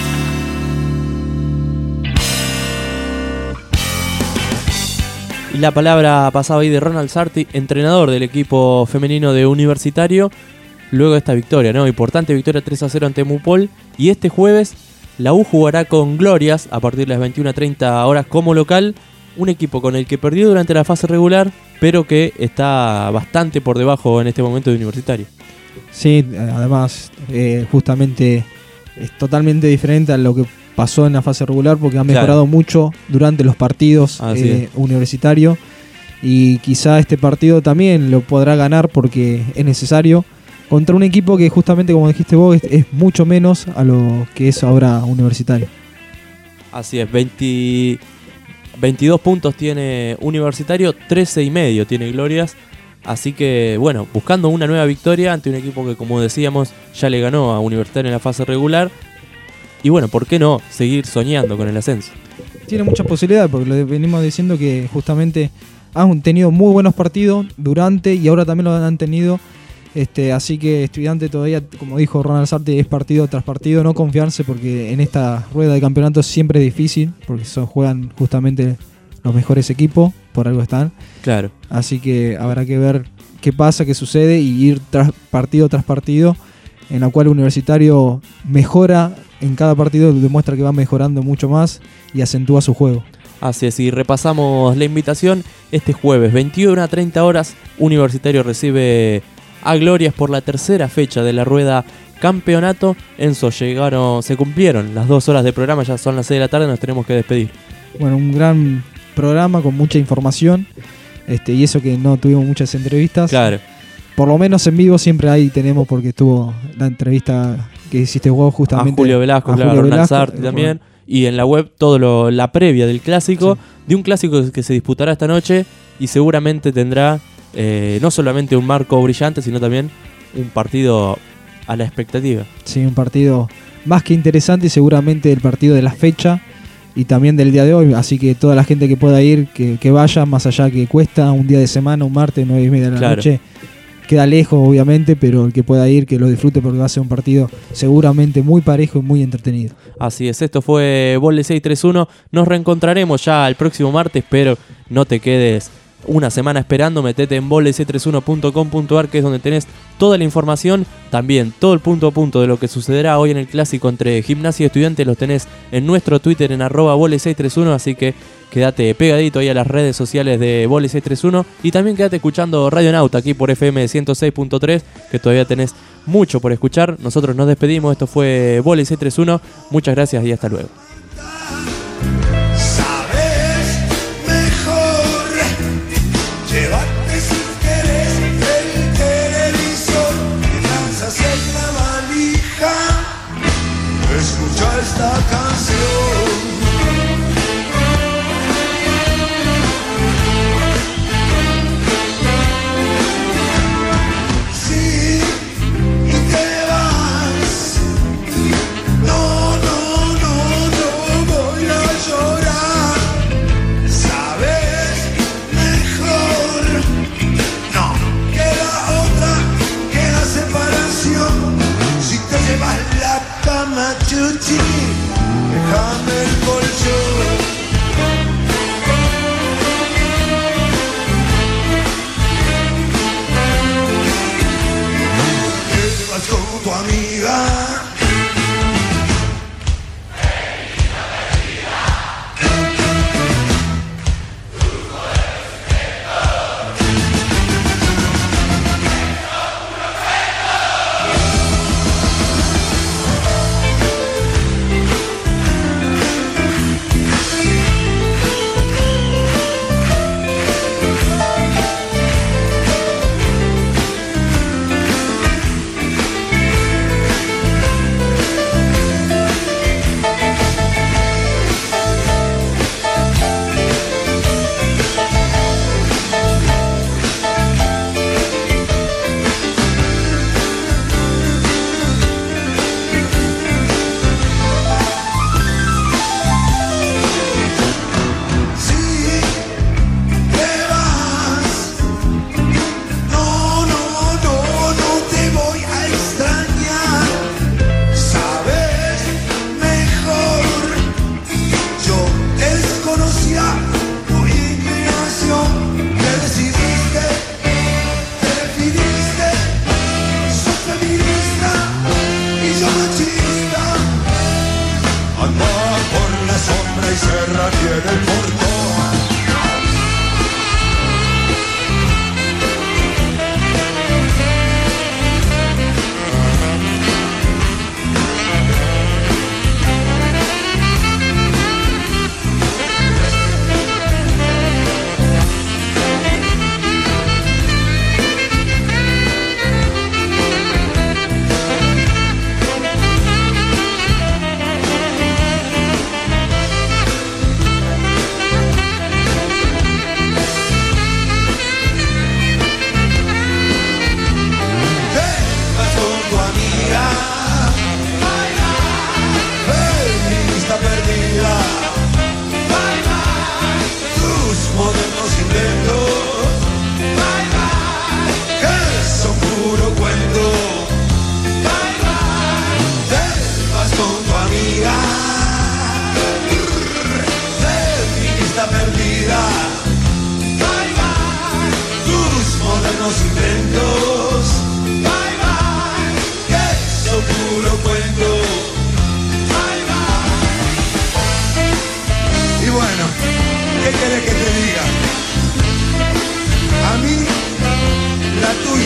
Y la palabra pasaba ahí de Ronald Sarti, entrenador del equipo femenino de Universitario, luego de esta victoria, ¿no? Importante victoria tres a cero ante Mupol. Y este jueves la U jugará con Glorias a partir de las veintiuna a treinta horas como local. Un equipo con el que perdió durante la fase regular, pero que está bastante por debajo en este momento de Universitario. Sí, además, eh, justamente es totalmente diferente a lo que pasó en la fase regular porque ha mejorado Claro. mucho durante los partidos Así eh, es. Universitario y quizá este partido también lo podrá ganar porque es necesario contra un equipo que justamente como dijiste vos es, es mucho menos a lo que es ahora Universitario. Así es, veinte, veintidós puntos tiene Universitario, trece y medio tiene Glorias. Así que, bueno, buscando una nueva victoria ante un equipo que, como decíamos, ya le ganó a Universitario en la fase regular. Y bueno, ¿por qué no seguir soñando con el ascenso? Tiene muchas posibilidades porque lo venimos diciendo que justamente han tenido muy buenos partidos durante y ahora también lo han tenido. Este, así que Estudiante todavía, como dijo Ronald Sarti, es partido tras partido, no confiarse porque en esta rueda de campeonato siempre es difícil porque son, juegan justamente los mejores equipos, por algo están. Claro. Así que habrá que ver qué pasa, qué sucede y ir tras partido tras partido, en la cual Universitario mejora en cada partido, demuestra que va mejorando mucho más y acentúa su juego. Así es, y repasamos la invitación. Este jueves, veintiuna a treinta horas, Universitario recibe a Glorias por la tercera fecha de la rueda campeonato. Enzo, llegaron, se cumplieron las dos horas de programa, ya son las seis de la tarde, nos tenemos que despedir. Bueno, un gran programa con mucha información, este, y eso que no tuvimos muchas entrevistas. Claro. Por lo menos en vivo siempre ahí tenemos, porque estuvo la entrevista que hiciste vos justamente. A Julio Velasco, a claro, Julio Ronald Velasco, Sarti eh, también. Y en la web todo lo, la previa del clásico, sí. de un clásico que se disputará esta noche y seguramente tendrá eh, no solamente un marco brillante, sino también un partido a la expectativa. Sí, un partido más que interesante y seguramente el partido de la fecha y también del día de hoy. Así que toda la gente que pueda ir, que, que vaya, más allá que cuesta un día de semana, un martes, nueve y media de la claro. noche. Queda lejos, obviamente, pero el que pueda ir, que lo disfrute porque va a ser un partido seguramente muy parejo y muy entretenido. Así es, esto fue Vole seis tres uno. Nos reencontraremos ya el próximo martes, pero no te quedes una semana esperando. Metete en vole seis tres uno punto com punto a r, que es donde tenés toda la información. También todo el punto a punto de lo que sucederá hoy en el clásico entre Gimnasia y Estudiantes los tenés en nuestro Twitter en arroba vole seis tres uno, así que quédate pegadito ahí a las redes sociales de Vole seis tres uno y también quédate escuchando Radio Nauta aquí por F M ciento seis punto tres, que todavía tenés mucho por escuchar. Nosotros nos despedimos, esto fue Vole seis tres uno, muchas gracias y hasta luego. Sabes mejor llevarte sin querer el televisor que lanzas en la valija. Escucha esta canción. Chuchi, déjame el colchón. ¿Qué vas con tu amiga?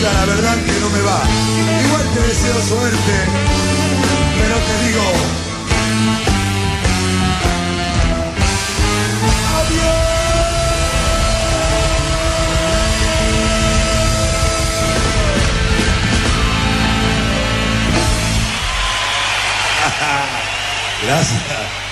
esta la verdad que no me va. Igual te deseo suerte, pero te digo gracias.